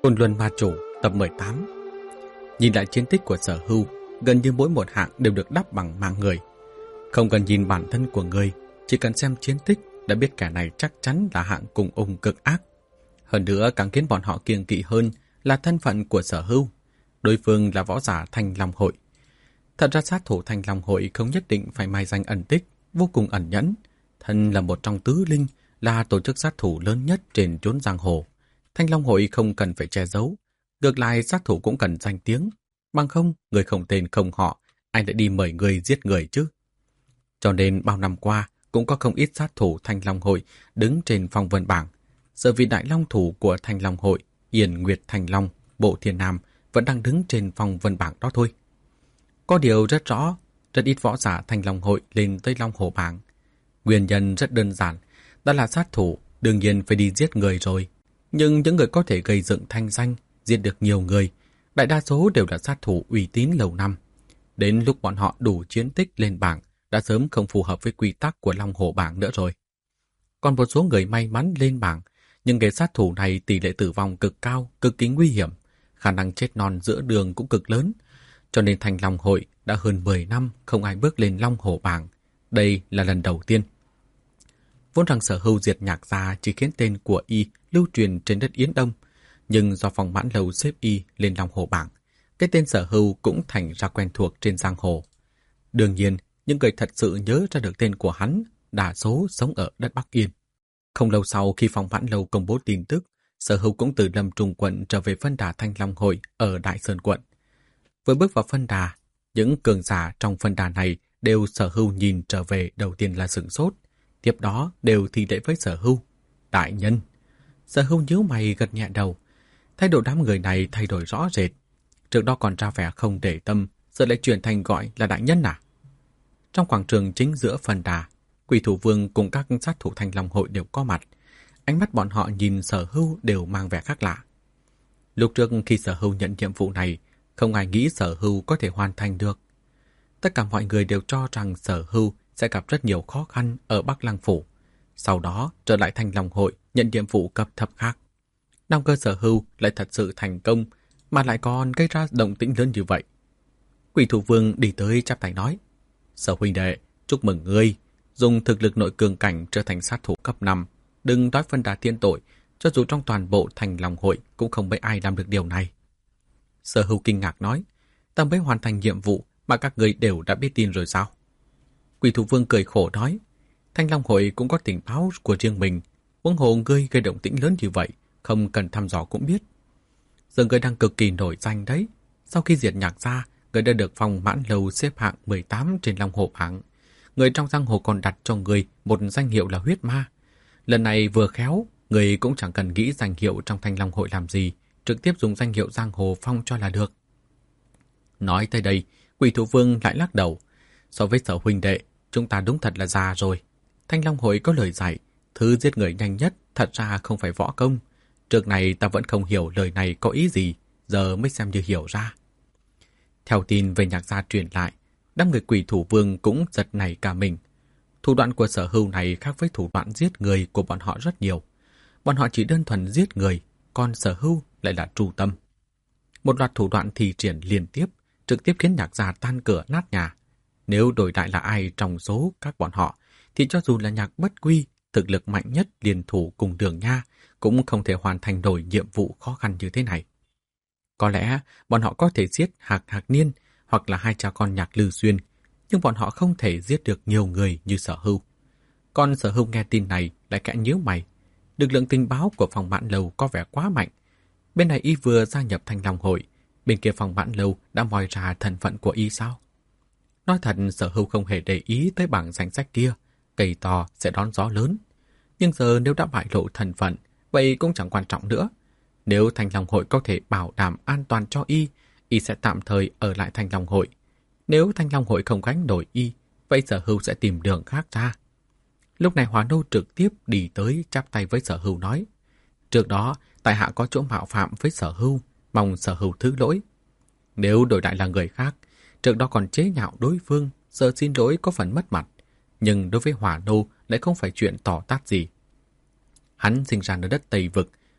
Côn Luân Ma Chủ tập 18. Nhìn lại chiến tích của Sở Hưu, gần như mỗi một hạng đều được đắp bằng mạng người. Không cần nhìn bản thân của người, chỉ cần xem chiến tích đã biết kẻ này chắc chắn là hạng cùng ung cực ác. Hơn nữa càng khiến bọn họ kiêng kỵ hơn là thân phận của Sở Hưu. Đối phương là võ giả Thanh Long Hội. Thật ra sát thủ Thanh Long Hội không nhất định phải mai danh ẩn tích, vô cùng ẩn nhẫn. Thân là một trong tứ linh, là tổ chức sát thủ lớn nhất trên chốn giang hồ. Thanh Long Hội không cần phải che giấu. Ngược lại sát thủ cũng cần danh tiếng. Bằng không, người không tên không họ, ai lại đi mời người giết người chứ? Cho nên bao năm qua, cũng có không ít sát thủ Thanh Long Hội đứng trên phong vân bảng. Giờ vì đại long thủ của Thanh Long Hội, Yên Nguyệt Thanh Long, Bộ Thiên Nam vẫn đang đứng trên phong vân bảng đó thôi. Có điều rất rõ, rất ít võ giả Thanh Long Hội lên tới Long Hổ bảng. Nguyên nhân rất đơn giản, đó là sát thủ đương nhiên phải đi giết người rồi. Nhưng những người có thể gây dựng thanh danh, giết được nhiều người, đại đa số đều là sát thủ uy tín lâu năm. Đến lúc bọn họ đủ chiến tích lên bảng, đã sớm không phù hợp với quy tắc của Long Hổ bảng nữa rồi. Còn một số người may mắn lên bảng, nhưng người sát thủ này tỷ lệ tử vong cực cao, cực kỳ nguy hiểm, khả năng chết non giữa đường cũng cực lớn. Cho nên Thanh Long Hội đã hơn 10 năm không ai bước lên Long Hổ bảng. Đây là lần đầu tiên. Vốn rằng Sở Hưu diệt Nhạc Gia chỉ khiến tên của y lưu truyền trên đất Yến Đông, nhưng do Phong Mãn Lâu xếp y lên Long Hổ bảng, cái tên Sở Hưu cũng thành ra quen thuộc trên giang hồ. Đương nhiên, những người thật sự nhớ ra được tên của hắn, đa số sống ở đất Bắc Yên. Không lâu sau khi Phong Mãn Lâu công bố tin tức, Sở Hưu cũng từ Lâm Trung quận trở về phân đà Thanh Long Hội ở Đại Sơn quận. Vừa bước vào phân đà, những cường giả trong phân đà này đều Sở Hưu nhìn trở về đầu tiên là sửng sốt, tiếp đó đều thi lễ với Sở Hưu. Đại nhân. Sở Hưu nhíu mày gật nhẹ đầu. Thái độ đám người này thay đổi rõ rệt. Trước đó còn ra vẻ không để tâm, giờ lại chuyển thành gọi là đại nhân à? Trong quảng trường chính giữa phân đà, Quỷ Thủ Vương cùng các sát thủ Thanh Long Hội đều có mặt. Ánh mắt bọn họ nhìn Sở Hưu đều mang vẻ khác lạ. Lúc trước khi Sở Hưu nhận nhiệm vụ này, không ai nghĩ Sở Hưu có thể hoàn thành được. Tất cả mọi người đều cho rằng Sở Hưu sẽ gặp rất nhiều khó khăn ở Bắc Lăng Phủ. Sau đó trở lại Thanh Long Hội nhận nhiệm vụ cấp thấp khác. Nam cơ Sở Hưu lại thật sự thành công, mà lại còn gây ra động tĩnh lớn như vậy. Quỷ Thủ Vương đi tới chắp tay nói: Sở huynh đệ, chúc mừng ngươi, dùng thực lực nội cường cảnh trở thành sát thủ cấp 5. Đừng nói phân đà thiên tội, cho dù trong toàn bộ Thanh Long Hội cũng không mấy ai làm được điều này. Sở Hưu kinh ngạc nói: ta mới hoàn thành nhiệm vụ mà các ngươi đều đã biết tin rồi sao? Quỷ Thủ Vương cười khổ nói: Thanh Long Hội cũng có tình báo của riêng mình, huống hồ ngươi gây động tĩnh lớn như vậy, không cần thăm dò cũng biết. Giờ ngươi đang cực kỳ nổi danh đấy. Sau khi diệt Nhạc Gia, ngươi đã được Phong Mãn Lâu xếp hạng 18 trên Long Hổ bảng. Người trong giang hồ còn đặt cho ngươi một danh hiệu là huyết ma. Lần này vừa khéo, ngươi cũng chẳng cần nghĩ danh hiệu trong Thanh Long Hội làm gì, trực tiếp dùng danh hiệu giang hồ phong cho là được. Nói tới đây, Quỷ Thủ Vương lại lắc đầu. So với Sở huynh đệ, chúng ta đúng thật là già rồi. Thanh Long Hội có lời dạy, thứ giết người nhanh nhất thật ra không phải võ công. Trước này ta vẫn không hiểu lời này có ý gì, giờ mới xem như hiểu ra. Theo tin về Nhạc Gia truyền lại, đám người Quỷ Thủ Vương cũng giật nảy cả mình. Thủ đoạn của Sở Hưu này khác với thủ đoạn giết người của bọn họ rất nhiều. Bọn họ chỉ đơn thuần giết người, còn Sở Hưu lại là tru tâm. Một loạt thủ đoạn thi triển liên tiếp, trực tiếp khiến Nhạc Gia tan cửa nát nhà. Nếu đổi lại là ai trong số các bọn họ, thì cho dù là Nhạc Bất Quy, thực lực mạnh nhất liên thủ cùng Đường Nha, cũng không thể hoàn thành nổi nhiệm vụ khó khăn như thế này. Có lẽ bọn họ có thể giết Hạc Hạc Niên hoặc là hai cha con Nhạc Lư Xuyên, nhưng bọn họ không thể giết được nhiều người như Sở Hưu. Còn Sở Hưu nghe tin này lại khẽ nhíu mày. Lực lượng tình báo của Phong Mãn Lâu có vẻ quá mạnh. Bên này y vừa gia nhập Thanh Long Hội, bên kia Phong Mãn Lâu đã moi ra thân phận của y sao? Nói thật, Sở Hưu không hề để ý tới bảng danh sách kia, cây to sẽ đón gió lớn. Nhưng giờ nếu đã bại lộ thân phận, vậy cũng chẳng quan trọng nữa. Nếu Thanh Long Hội có thể bảo đảm an toàn cho y sẽ tạm thời ở lại Thanh Long Hội. Nếu Thanh Long Hội không gánh nổi y, vậy Sở Hưu sẽ tìm đường khác ra. Lúc này Hỏa Nô trực tiếp đi tới chắp tay với Sở Hưu nói: trước đó, tại hạ có chỗ mạo phạm với Sở Hưu, mong Sở Hưu thứ lỗi. Nếu đổi lại là người khác, trước đó còn chế nhạo đối phương, giờ xin lỗi có phần mất mặt. Nhưng đối với Hỏa Nô lại không phải chuyện tỏ tát gì. Hắn sinh ra ở đất Tây Vực,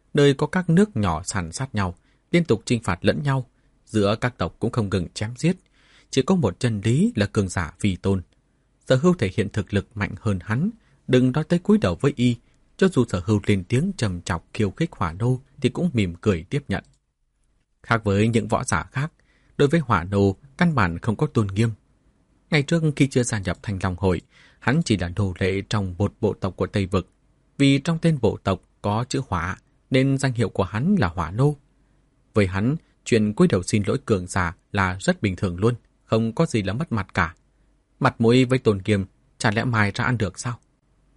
nơi có các nước nhỏ sàn sát nhau, liên tục chinh phạt lẫn nhau, giữa các tộc cũng không ngừng chém giết. Chỉ có một chân lý là cường giả vi tôn. Sở Hưu thể hiện thực lực mạnh hơn hắn, đừng nói tới cúi đầu với y, cho dù Sở Hưu lên tiếng trầm chọc khiêu khích Hỏa Nô thì cũng mỉm cười tiếp nhận. Khác với những võ giả khác, đối với Hỏa Nô căn bản không có tôn nghiêm. Ngày trước khi chưa gia nhập Thanh Long Hội, hắn chỉ là nô lệ trong một bộ tộc của Tây Vực. Vì trong tên bộ tộc có chữ Hỏa, nên danh hiệu của hắn là Hỏa Nô. Với hắn, chuyện cúi đầu xin lỗi cường giả là rất bình thường luôn, không có gì là mất mặt cả. Mặt mũi với tôn nghiêm, chả lẽ mài ra ăn được sao?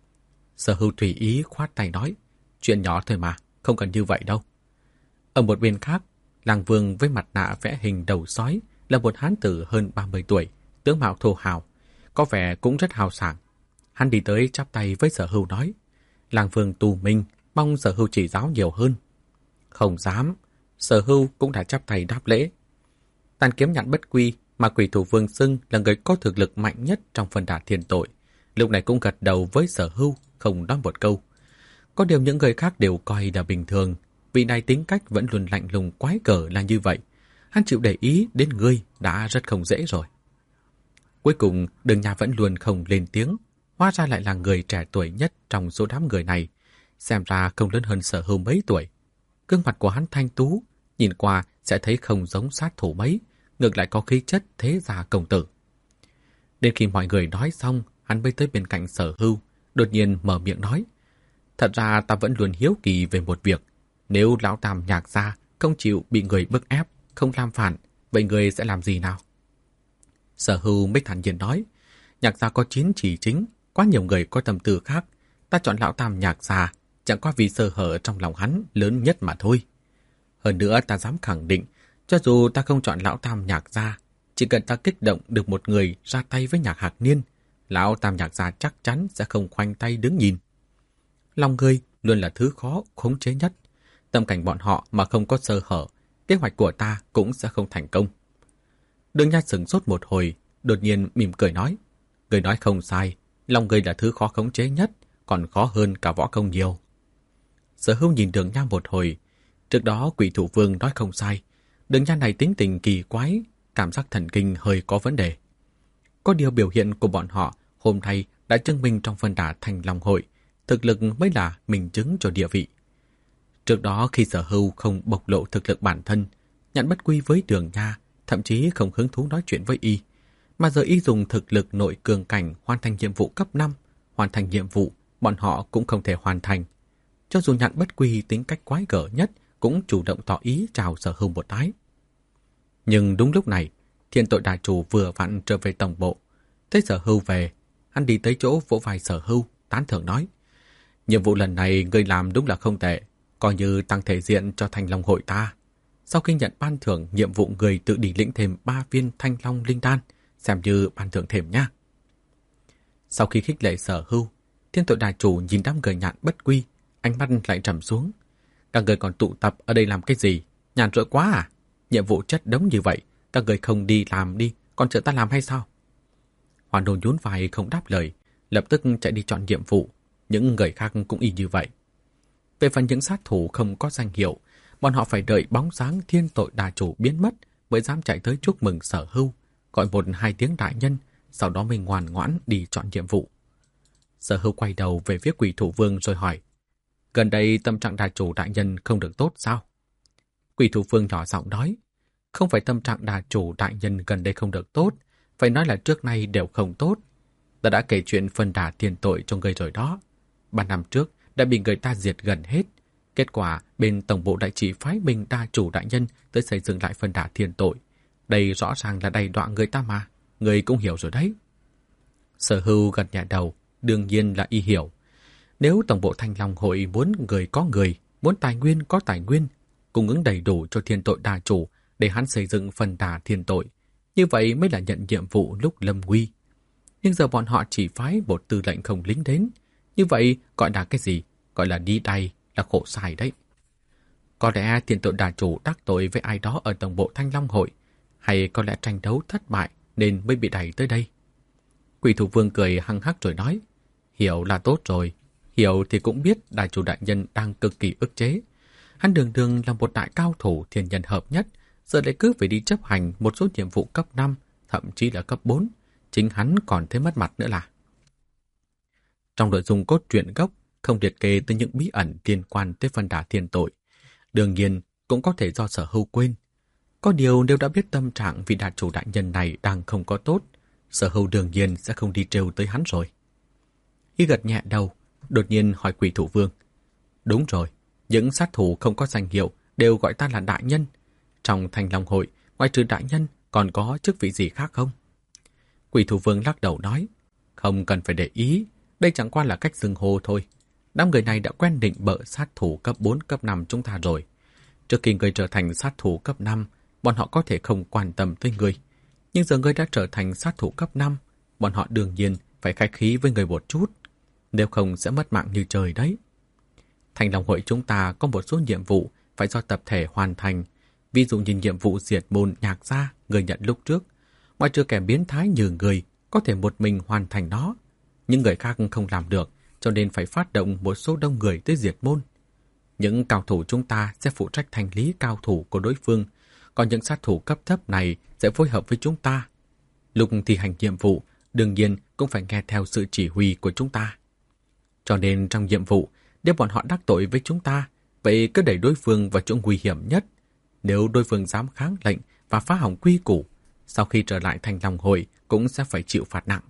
Sở Hưu tùy ý khoát tay nói, chuyện nhỏ thôi mà, không cần như vậy đâu. Ở một bên khác, Lang Vương với mặt nạ vẽ hình đầu sói là một hán tử hơn 30 tuổi, tướng mạo thô hào, có vẻ cũng rất hào sảng. Hắn đi tới chắp tay với Sở Hưu nói, Lang Vương tù minh, mong Sở Hưu chỉ giáo nhiều hơn. Không dám, Sở Hưu cũng đã chắp tay đáp lễ. Tàn kiếm nhạn bất quy mà Quỷ Thủ Vương xưng là người có thực lực mạnh nhất trong phân đà thiên tội, lúc này cũng gật đầu với Sở Hưu, không nói một câu. Có điều những người khác đều coi là bình thường, vị này tính cách vẫn luôn lạnh lùng quái cở là như vậy. Hắn chịu để ý đến ngươi đã rất không dễ rồi. Cuối cùng, Đường Nha vẫn luôn không lên tiếng, hóa ra lại là người trẻ tuổi nhất trong số đám người này, xem ra không lớn hơn Sở Hưu mấy tuổi. Gương mặt của hắn thanh tú, nhìn qua sẽ thấy không giống sát thủ mấy, ngược lại có khí chất thế gia công tử. Đến khi mọi người nói xong, hắn mới tới bên cạnh Sở Hưu, đột nhiên mở miệng nói, thật ra ta vẫn luôn hiếu kỳ về một việc, nếu lão Tam Nhạc gia không chịu bị người bức ép, không làm phản, vậy người sẽ làm gì nào? Sở Hưu mới thản nhiên nói, Nhạc gia có 9 chỉ chính, quá nhiều người có tâm tư khác, ta chọn lão Tam Nhạc gia chẳng qua vì sơ hở trong lòng hắn lớn nhất mà thôi. Hơn nữa ta dám khẳng định, cho dù ta không chọn lão Tam Nhạc gia, chỉ cần ta kích động được một người ra tay với Nhạc Hạc Niên, lão Tam Nhạc gia chắc chắn sẽ không khoanh tay đứng nhìn. Lòng người luôn là thứ khó khống chế nhất. Tâm cảnh bọn họ mà không có sơ hở, kế hoạch của ta cũng sẽ không thành công. Đường Nha sửng sốt một hồi, đột nhiên mỉm cười nói, người nói không sai, lòng người là thứ khó khống chế nhất, còn khó hơn cả võ công nhiều. Sở Hưu nhìn Đường Nha một hồi, trước đó Quỷ Thủ Vương nói không sai, Đường Nha này tính tình kỳ quái, cảm giác thần kinh hơi có vấn đề. Có điều biểu hiện của bọn họ hôm nay đã chứng minh trong phân đà Thanh Long Hội, thực lực mới là minh chứng cho địa vị. Trước đó khi Sở Hưu không bộc lộ thực lực bản thân, Nhạn Bất Quy với Đường Nha thậm chí không hứng thú nói chuyện với y, mà giờ y dùng thực lực nội cường cảnh hoàn thành nhiệm vụ cấp 5, hoàn thành nhiệm vụ bọn họ cũng không thể hoàn thành. Cho dù Nhạn Bất Quy tính cách quái gở nhất cũng chủ động tỏ ý chào Sở Hưu một cái. Nhưng đúng lúc này, Thiên Tội Đại Chủ vừa vặn trở về tổng bộ, thấy Sở Hưu về, hắn đi tới chỗ vỗ vai Sở Hưu, tán thưởng nói, nhiệm vụ lần này ngươi làm đúng là không tệ, coi như tăng thể diện cho Thanh Long Hội ta. Sau khi nhận ban thưởng nhiệm vụ, người tự đi lĩnh thêm 3 viên Thanh Long linh đan, xem như ban thưởng thêm nha. Sau khi khích lệ Sở Hưu, Thiên Tội Đại Chủ nhìn đám người Nhạn Bất Quy, ánh mắt lại trầm xuống. Các người còn tụ tập ở đây làm cái gì? Nhàn rỗi quá à? Nhiệm vụ chất đống như vậy, các người không đi làm đi, còn chờ ta làm hay sao? Hoàn Đôn nhún vai không đáp lời, lập tức chạy đi chọn nhiệm vụ. Những người khác cũng y như vậy. Về phần những sát thủ không có danh hiệu, bọn họ phải đợi bóng dáng Thiên Tội Đại Chủ biến mất mới dám chạy tới chúc mừng Sở Hưu, gọi 1-2 tiếng đại nhân, sau đó mới ngoan ngoãn đi chọn nhiệm vụ. Sở Hưu quay đầu về phía Quỷ Thủ Vương rồi hỏi, gần đây tâm trạng Đại Chủ đại nhân không được tốt sao? Quỷ Thủ Vương nhỏ giọng nói, không phải tâm trạng Đại Chủ đại nhân gần đây không được tốt, phải nói là trước nay đều không tốt. Ta đã kể chuyện phân đà tiền tội cho người rồi đó. 3 năm trước đã bị người ta diệt gần hết. Kết quả bên tổng bộ đại chỉ phái mình Đa Chủ đại nhân tới xây dựng lại phân đà thiên tội. Đây rõ ràng là đầy đọa người ta mà. Người cũng hiểu rồi đấy. Sở Hưu gật nhẹ đầu, đương nhiên là y hiểu. Nếu tổng bộ Thanh Long Hội muốn người có người, muốn tài nguyên có tài nguyên, cung ứng đầy đủ cho Thiên Tội Đa Chủ để hắn xây dựng phân đà thiên tội, như vậy mới là nhận nhiệm vụ lúc lâm nguy. Nhưng giờ bọn họ chỉ phái một tư lệnh không lính đến, như vậy gọi là cái gì? Gọi là đi đày, là khổ sai đấy. Có lẽ Thiên Tội Đa Chủ đắc tội với ai đó ở tổng bộ Thanh Long Hội, hay có lẽ tranh đấu thất bại nên mới bị đẩy tới đây. Quỷ Thủ Vương cười hăng hắc rồi nói, hiểu là tốt rồi, hiểu thì cũng biết Đại Chủ đại nhân đang cực kỳ ức chế. Hắn đường đường là một đại cao thủ thiên nhân hợp nhất, giờ lại cứ phải đi chấp hành một số nhiệm vụ cấp 5, thậm chí là cấp 4. Chính hắn còn thấy mất mặt nữa là. Trong nội dung cốt truyện gốc không liệt kê tới những bí ẩn liên quan tới phân đà thiên tội. Đương nhiên cũng có thể do Sở Hưu quên. Có điều nếu đã biết tâm trạng vị đại chủ đại nhân này đang không có tốt, Sở Hưu đương nhiên sẽ không đi trêu tới hắn rồi. Y gật nhẹ đầu, đột nhiên hỏi Quỷ Thủ Vương. Đúng rồi, những sát thủ không có danh hiệu đều gọi ta là đại nhân. Trong Thanh Long Hội, ngoài trừ đại nhân, còn có chức vị gì khác không? Quỷ Thủ Vương lắc đầu nói, không cần phải để ý, đây chẳng qua là cách xưng hô thôi. Đám người này đã quen định bợ sát thủ cấp 4, cấp 5 chúng ta rồi. Trước khi người trở thành sát thủ cấp 5, bọn họ có thể không quan tâm tới người. Nhưng giờ người đã trở thành sát thủ cấp 5, bọn họ đương nhiên phải khách khí với người một chút. Nếu không sẽ mất mạng như trời đấy. Thanh Long Hội chúng ta có một số nhiệm vụ phải do tập thể hoàn thành. Ví dụ như nhiệm vụ diệt môn Nhạc Gia người nhận lúc trước. Ngoài trừ kẻ biến thái như người có thể một mình hoàn thành nó. Những người khác không làm được, cho nên phải phát động một số đông người tới diệt môn. Những cao thủ chúng ta sẽ phụ trách thanh lý cao thủ của đối phương, còn những sát thủ cấp thấp này sẽ phối hợp với chúng ta. Lúc thi hành nhiệm vụ, đương nhiên cũng phải nghe theo sự chỉ huy của chúng ta. Cho nên trong nhiệm vụ, nếu bọn họ đắc tội với chúng ta, vậy cứ đẩy đối phương vào chỗ nguy hiểm nhất. Nếu đối phương dám kháng lệnh và phá hỏng quy củ, sau khi trở lại Thanh Long Hội cũng sẽ phải chịu phạt nặng.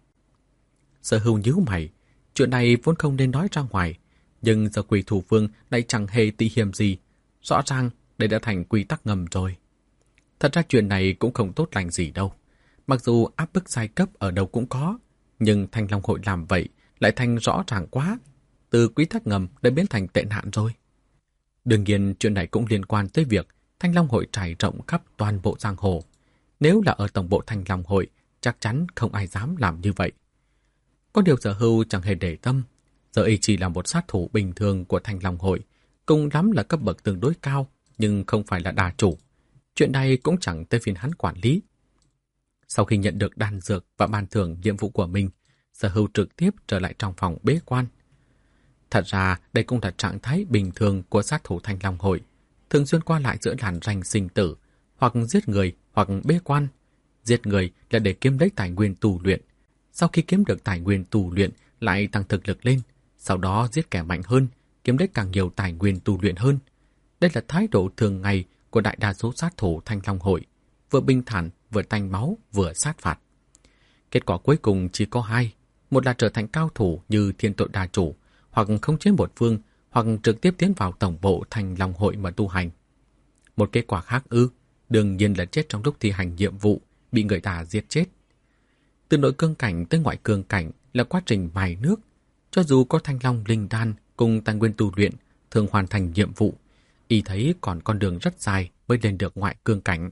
Sở Hưu nhíu mày, chuyện này vốn không nên nói ra ngoài, nhưng giờ Quỷ Thủ Vương lại chẳng hề tị hiềm gì. Rõ ràng đây đã thành quy tắc ngầm rồi. Thật ra chuyện này cũng không tốt lành gì đâu. Mặc dù áp bức giai cấp ở đâu cũng có, nhưng Thanh Long Hội làm vậy lại thành rõ ràng quá. Từ quy tắc ngầm đã biến thành tệ nạn rồi. Đương nhiên chuyện này cũng liên quan tới việc Thanh Long Hội trải rộng khắp toàn bộ giang hồ. Nếu là ở tổng bộ Thanh Long Hội, chắc chắn không ai dám làm như vậy. Có điều Sở Hưu chẳng hề để tâm. Giờ y chỉ là một sát thủ bình thường của Thanh Long Hội, cùng lắm là cấp bậc tương đối cao, nhưng không phải là đà chủ. Chuyện này cũng chẳng tới phiên hắn quản lý. Sau khi nhận được đan dược và ban thưởng nhiệm vụ của mình, Sở Hưu trực tiếp trở lại trong phòng bế quan. Thật ra đây cũng là trạng thái bình thường của sát thủ Thanh Long Hội, thường xuyên qua lại giữa làn ranh sinh tử, hoặc giết người hoặc bế quan. Giết người là để kiếm lấy tài nguyên tu luyện. Sau khi kiếm được tài nguyên tu luyện lại tăng thực lực lên, sau đó giết kẻ mạnh hơn, kiếm lấy càng nhiều tài nguyên tu luyện hơn. Đây là thái độ thường ngày của đại đa số sát thủ Thanh Long Hội, vừa bình thản, vừa tanh máu, vừa sát phạt. Kết quả cuối cùng chỉ có hai, một là trở thành cao thủ như Thiên Tội Đà Chủ, hoặc khống chế một phương, hoặc trực tiếp tiến vào tổng bộ Thanh Long Hội mà tu hành. Một kết quả khác đương nhiên là chết trong lúc thi hành nhiệm vụ, bị người ta giết chết. Từ nội cương cảnh tới ngoại cương cảnh là quá trình mài nước. Cho dù có Thanh Long linh đan cùng tài nguyên tu luyện, thường hoàn thành nhiệm vụ, y thấy còn con đường rất dài mới lên được ngoại cương cảnh.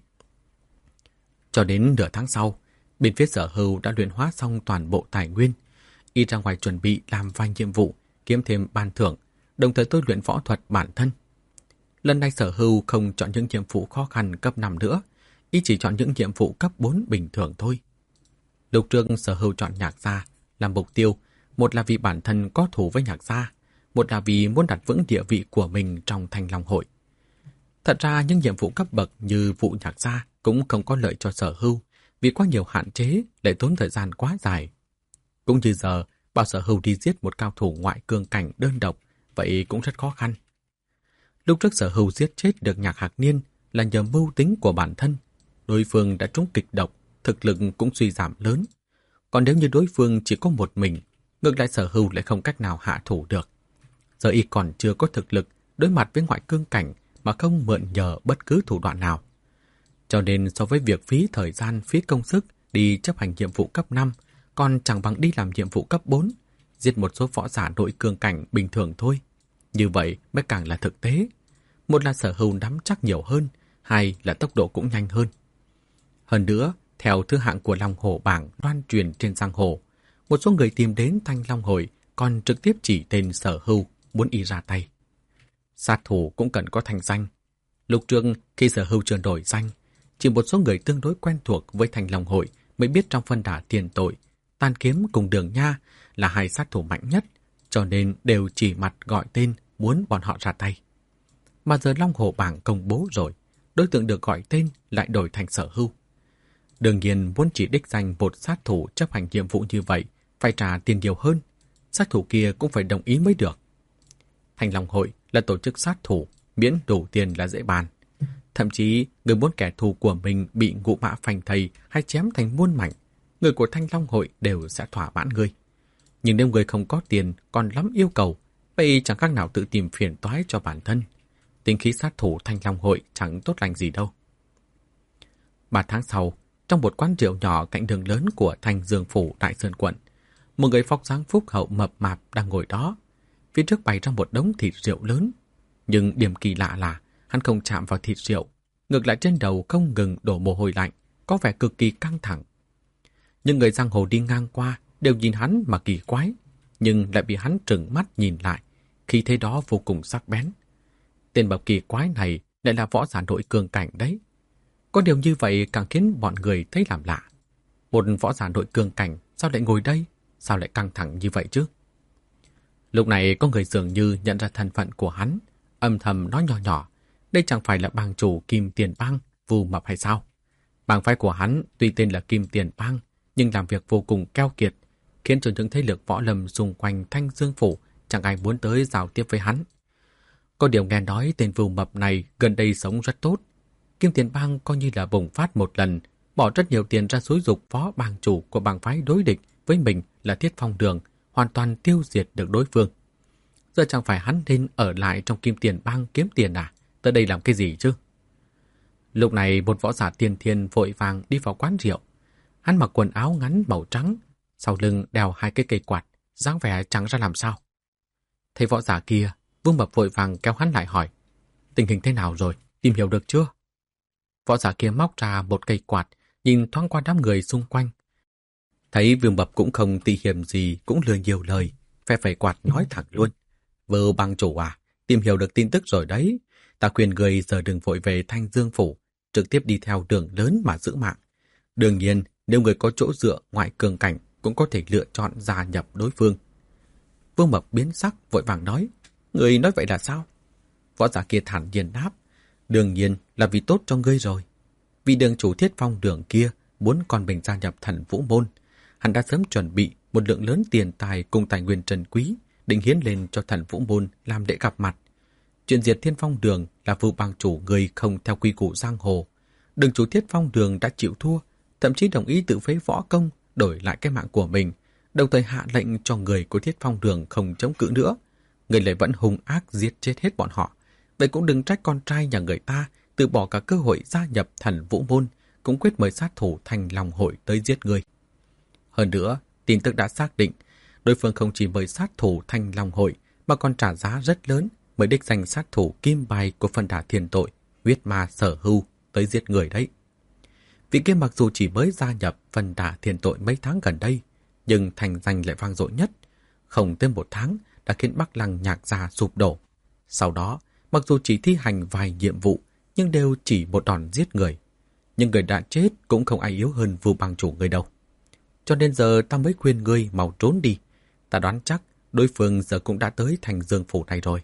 Cho đến nửa tháng sau, bên phía Sở Hưu đã luyện hóa xong toàn bộ tài nguyên. Y ra ngoài chuẩn bị làm vài nhiệm vụ, kiếm thêm ban thưởng, đồng thời tôi luyện võ thuật bản thân. Lần này Sở Hưu không chọn những nhiệm vụ khó khăn cấp 5 nữa, y chỉ chọn những nhiệm vụ cấp 4 bình thường thôi. Lúc trước Sở Hưu chọn Nhạc Gia làm mục tiêu, một là vì bản thân có thù với Nhạc Gia, một là vì muốn đặt vững địa vị của mình trong Thanh Long Hội. Thật ra những nhiệm vụ cấp bậc như vụ Nhạc Gia cũng không có lợi cho Sở Hưu, vì quá nhiều hạn chế lại tốn thời gian quá dài. Cũng như giờ, bảo Sở Hưu đi giết một cao thủ ngoại cương cảnh đơn độc, vậy cũng rất khó khăn. Lúc trước Sở Hưu giết chết được Nhạc Hạc Niên là nhờ mưu tính của bản thân. Đối phương đã trúng kịch độc, thực lực cũng suy giảm lớn. Còn nếu như đối phương chỉ có một mình, ngược lại Sở Hưu lại không cách nào hạ thủ được. Giờ y còn chưa có thực lực đối mặt với ngoại cương cảnh mà không mượn nhờ bất cứ thủ đoạn nào. Cho nên so với việc phí thời gian, phí công sức đi chấp hành nhiệm vụ cấp 5, còn chẳng bằng đi làm nhiệm vụ cấp 4, giết một số võ giả nội cương cảnh bình thường thôi. Như vậy mới càng là thực tế. Một là Sở Hưu nắm chắc nhiều hơn, hai là tốc độ cũng nhanh hơn. Hơn nữa, theo thứ hạng của Long Hổ bảng loan truyền trên giang hồ, một số người tìm đến Thanh Long Hội còn trực tiếp chỉ tên Sở Hưu muốn y ra tay. Sát thủ cũng cần có thanh danh. Lúc trước khi Sở Hưu chưa đổi danh, chỉ một số người tương đối quen thuộc với Thanh Long Hội mới biết trong phân đà tiền tội, Tàn Kiếm cùng Đường Nha là hai sát thủ mạnh nhất, cho nên đều chỉ mặt gọi tên muốn bọn họ ra tay. mà giờ Long Hổ bảng công bố rồi, đối tượng được gọi tên lại đổi thành Sở Hưu. Đương nhiên muốn chỉ đích danh một sát thủ chấp hành nhiệm vụ như vậy, phải trả tiền nhiều hơn. Sát thủ kia cũng phải đồng ý mới được. Thanh Long Hội là tổ chức sát thủ, miễn đủ tiền là dễ bàn. Thậm chí, người muốn kẻ thù của mình bị ngụ mã phanh thây hay chém thành muôn mảnh, người của Thanh Long Hội đều sẽ thỏa mãn ngươi. Nhưng nếu người không có tiền còn lắm yêu cầu, vậy chẳng khác nào tự tìm phiền toái cho bản thân. Tính khí sát thủ Thanh Long Hội chẳng tốt lành gì đâu. 3 tháng sau, trong một quán rượu nhỏ cạnh đường lớn của Thanh Dương Phủ Đại Sơn Quận, một người phóc dáng phúc hậu mập mạp đang ngồi đó. Phía trước bày ra một đống thịt rượu lớn. Nhưng điểm kỳ lạ là hắn không chạm vào thịt rượu, ngược lại trên đầu không ngừng đổ mồ hôi lạnh, có vẻ cực kỳ căng thẳng. Những người giang hồ đi ngang qua đều nhìn hắn mà kỳ quái, nhưng lại bị hắn trừng mắt nhìn lại, khi thế đó vô cùng sắc bén. Tên bậc kỳ quái này lại là võ giả nội cường cảnh đấy. Có điều như vậy càng khiến bọn người thấy làm lạ. Một võ giả nội cường cảnh sao lại ngồi đây? Sao lại căng thẳng như vậy chứ? Lúc này có người dường như nhận ra thân phận của hắn, âm thầm nói nhỏ nhỏ, đây chẳng phải là bang chủ Kim Tiền Bang, Vu Mập hay sao? Bang phái của hắn tuy tên là Kim Tiền Bang, nhưng làm việc vô cùng keo kiệt, khiến cho những thế lực võ lâm xung quanh Thanh Dương Phủ chẳng ai muốn tới giao tiếp với hắn. Có điều nghe nói tên Vu Mập này gần đây sống rất tốt. Kim Tiền Bang coi như là bùng phát một lần, bỏ rất nhiều tiền ra xúi giục phó bang chủ của bang phái đối địch với mình là Thiết Phong Đường, hoàn toàn tiêu diệt được đối phương. Giờ chẳng phải hắn nên ở lại trong Kim Tiền Bang kiếm tiền à? Tới đây làm cái gì chứ? Lúc này một võ giả tiên thiên vội vàng đi vào quán rượu. Hắn mặc quần áo ngắn màu trắng, sau lưng đeo 2 cái cây quạt, dáng vẻ chẳng ra làm sao. Thấy võ giả kia, Vương Mập vội vàng kéo hắn lại hỏi, tình hình thế nào rồi, tìm hiểu được chưa? Võ giả kia móc ra một cây quạt, nhìn thoáng qua đám người xung quanh. Thấy Vương Mập cũng không tị hiểm gì, cũng lười nhiều lời, phe phẩy quạt nói thẳng luôn. Vơ bang chủ à, tìm hiểu được tin tức rồi đấy. Ta khuyên người giờ đừng vội về Thanh Dương Phủ, trực tiếp đi theo đường lớn mà giữ mạng. Đương nhiên, nếu người có chỗ dựa ngoại cường cảnh cũng có thể lựa chọn gia nhập đối phương. Vương Mập biến sắc vội vàng nói, người nói vậy là sao? Võ giả kia thản nhiên đáp, đương nhiên là vì tốt cho ngươi rồi. Vì đường chủ Thiết Phong Đường kia muốn con mình gia nhập Thần Vũ Môn, hắn đã sớm chuẩn bị một lượng lớn tiền tài cùng tài nguyên trân quý, định hiến lên cho Thần Vũ Môn làm lễ gặp mặt. Chuyện diệt Thiên Phong Đường là Vu bang chủ người không theo quy củ giang hồ. Đường chủ Thiết Phong Đường đã chịu thua, thậm chí đồng ý tự phế võ công đổi lại cái mạng của mình, đồng thời hạ lệnh cho người của Thiết Phong Đường không chống cự nữa. Người lại vẫn hung ác giết chết hết bọn họ. Vậy cũng đừng trách con trai nhà người ta từ bỏ cả cơ hội gia nhập Thần Vũ Môn, cũng quyết mời sát thủ Thanh Long Hội tới giết người. Hơn nữa, tin tức đã xác định, đối phương không chỉ mời sát thủ Thanh Long Hội mà còn trả giá rất lớn mới đích danh sát thủ kim bài của phân đà thiên tội, huyết ma Sở Hưu tới giết người đấy. Vị kia mặc dù chỉ mới gia nhập phân đà thiên tội mấy tháng gần đây, nhưng thành danh lại vang dội nhất. Không tới 1 tháng đã khiến Bắc Lăng Nhạc Gia sụp đổ. Sau đó, mặc dù chỉ thi hành vài nhiệm vụ, nhưng đều chỉ một đòn giết người. Nhưng người đã chết cũng không ai yếu hơn Vu bang chủ người đâu. Cho nên giờ ta mới khuyên ngươi mau trốn đi. Ta đoán chắc đối phương giờ cũng đã tới Thành Dương Phủ này rồi.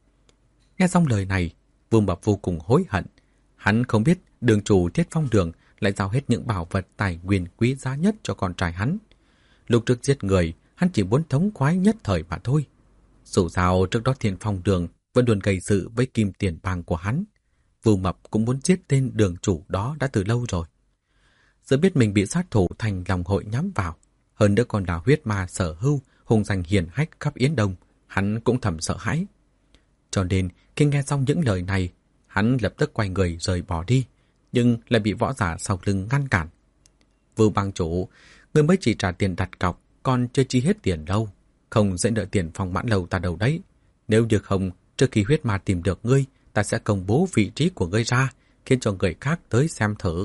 Nghe xong lời này, Vương Mập vô cùng hối hận. Hắn không biết đường chủ Thiết Phong Đường lại giao hết những bảo vật tài nguyên quý giá nhất cho con trai hắn. Lúc trước giết người, hắn chỉ muốn thống khoái nhất thời mà thôi. Dù sao trước đó Thiên Phong Đường vẫn luôn gây sự với Kim Tiền Bang của hắn. Vương Mập cũng muốn giết tên đường chủ đó đã từ lâu rồi. Giờ biết mình bị sát thủ Thành Long Hội nhắm vào, hơn nữa còn là huyết ma Sở Hưu hùng danh hiển hách khắp Yến Đông, hắn cũng thầm sợ hãi. Cho nên khi nghe xong những lời này, hắn lập tức quay người rời bỏ đi, nhưng lại bị võ giả sau lưng ngăn cản. Vu bang chủ, ngươi mới chỉ trả tiền đặt cọc, còn chưa chi hết tiền đâu, không dễ nợ tiền Phong Mãn Lâu ta đâu đấy. Nếu như không, trước khi huyết ma tìm được ngươi, ta sẽ công bố vị trí của ngươi ra, khiến cho người khác tới xem thử.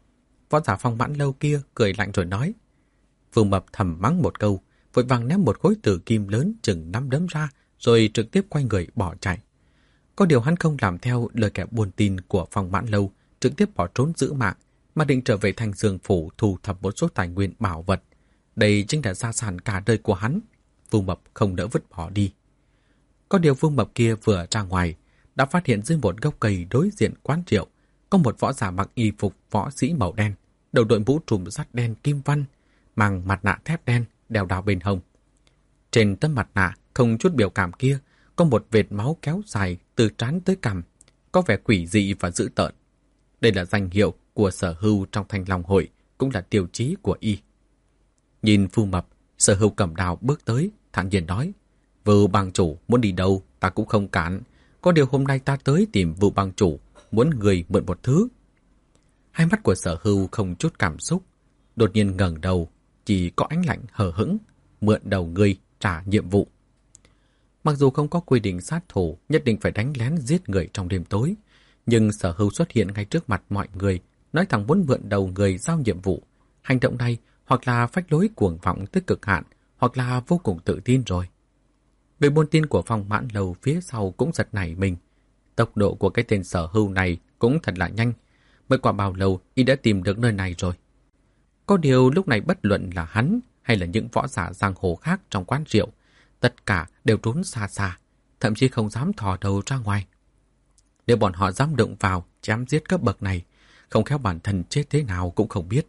Võ giả Phong Mãn Lâu kia cười lạnh rồi nói. Vương Mập thầm mắng một câu, vội vàng ném một khối tử kim lớn chừng 5 đấm ra, rồi trực tiếp quay người bỏ chạy. Có điều hắn không làm theo lời kẻ buồn tin của Phong Mãn Lâu, trực tiếp bỏ trốn giữ mạng, mà định trở về Thanh Dương Phủ thu thập một số tài nguyên bảo vật. Đây chính là gia sản cả đời của hắn. Vương Mập không đỡ vứt bỏ đi. Có điều Vương Mập kia vừa ra ngoài, đã phát hiện dưới một gốc cây đối diện quán rượu có một võ giả mặc y phục võ sĩ màu đen, đầu đội mũ trùm sắt đen kim văn, mang mặt nạ thép đen, đeo đao bên hông. Trên tấm mặt nạ không chút biểu cảm kia có một vệt máu kéo dài từ trán tới cằm, có vẻ quỷ dị và dữ tợn. Đây là danh hiệu của Sở Hưu trong Thanh Long hội, cũng là tiêu chí của y. Nhìn Vu Mập, Sở Hưu cầm đao bước tới, thản nhiên nói: Vưu bang chủ muốn đi đâu ta cũng không cản, có điều hôm nay ta tới tìm Vưu bang chủ, muốn người mượn một thứ. Hai mắt của Sở Hưu không chút cảm xúc, đột nhiên ngẩng đầu, chỉ có ánh lạnh hờ hững: Mượn đầu ngươi trả nhiệm vụ. Mặc dù không có quy định sát thủ nhất định phải đánh lén giết người trong đêm tối, nhưng Sở Hưu xuất hiện ngay trước mặt mọi người, nói thẳng muốn mượn đầu người giao nhiệm vụ. Hành động này hoặc là phách lối cuồng vọng tới cực hạn, hoặc là vô cùng tự tin rồi. Người buôn tin của Phong Mãn Lâu phía sau cũng giật nảy mình. Tốc độ của cái tên Sở Hưu này cũng thật là nhanh. Mới qua bao lâu y đã tìm được nơi này rồi. Có điều lúc này bất luận là hắn hay là những võ giả giang hồ khác trong quán rượu, tất cả đều trốn xa xa, thậm chí không dám thò đầu ra ngoài. Nếu bọn họ dám động vào chém giết cấp bậc này, không khéo bản thân chết thế nào cũng không biết.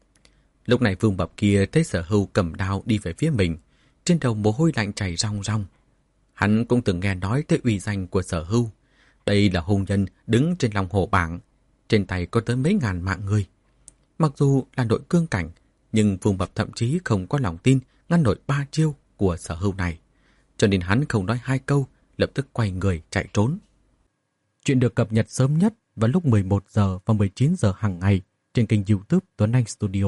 Lúc này Vương Mập kia thấy Sở Hưu cầm đao đi về phía mình, trên đầu mồ hôi lạnh chảy ròng ròng. Hắn cũng từng nghe nói tới uy danh của Sở Hưu. Đây là hung nhân đứng trên lòng hồ bảng, trên tay có tới mấy ngàn mạng người. Mặc dù là nội cương cảnh, nhưng Vương Mập thậm chí không có lòng tin ngăn nổi 3 chiêu của Sở Hưu này. Cho nên hắn không nói 2 câu, lập tức quay người chạy trốn. Chuyện được cập nhật sớm nhất vào lúc 11 giờ và 19 giờ hàng ngày trên kênh YouTube Tuấn Anh Studio.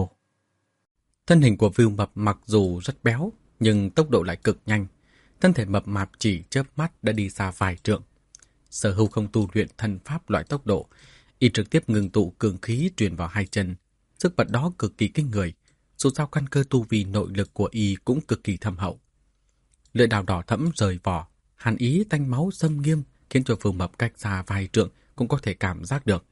Thân hình của Vương Mập mặc dù rất béo, nhưng tốc độ lại cực nhanh. Thân thể mập mạp chỉ chớp mắt đã đi xa vài trượng. Sở Hưu không tu luyện thần pháp loại tốc độ, y trực tiếp ngừng tụ cường khí truyền vào 2 chân. Sức bật đó cực kỳ kinh người, dù sao căn cơ tu vi nội lực của y cũng cực kỳ thâm hậu. Lưỡi đao đỏ thẫm rời vỏ, hàn ý tanh máu xâm nghiêm khiến cho Vương Mập cách xa vài trượng cũng có thể cảm giác được.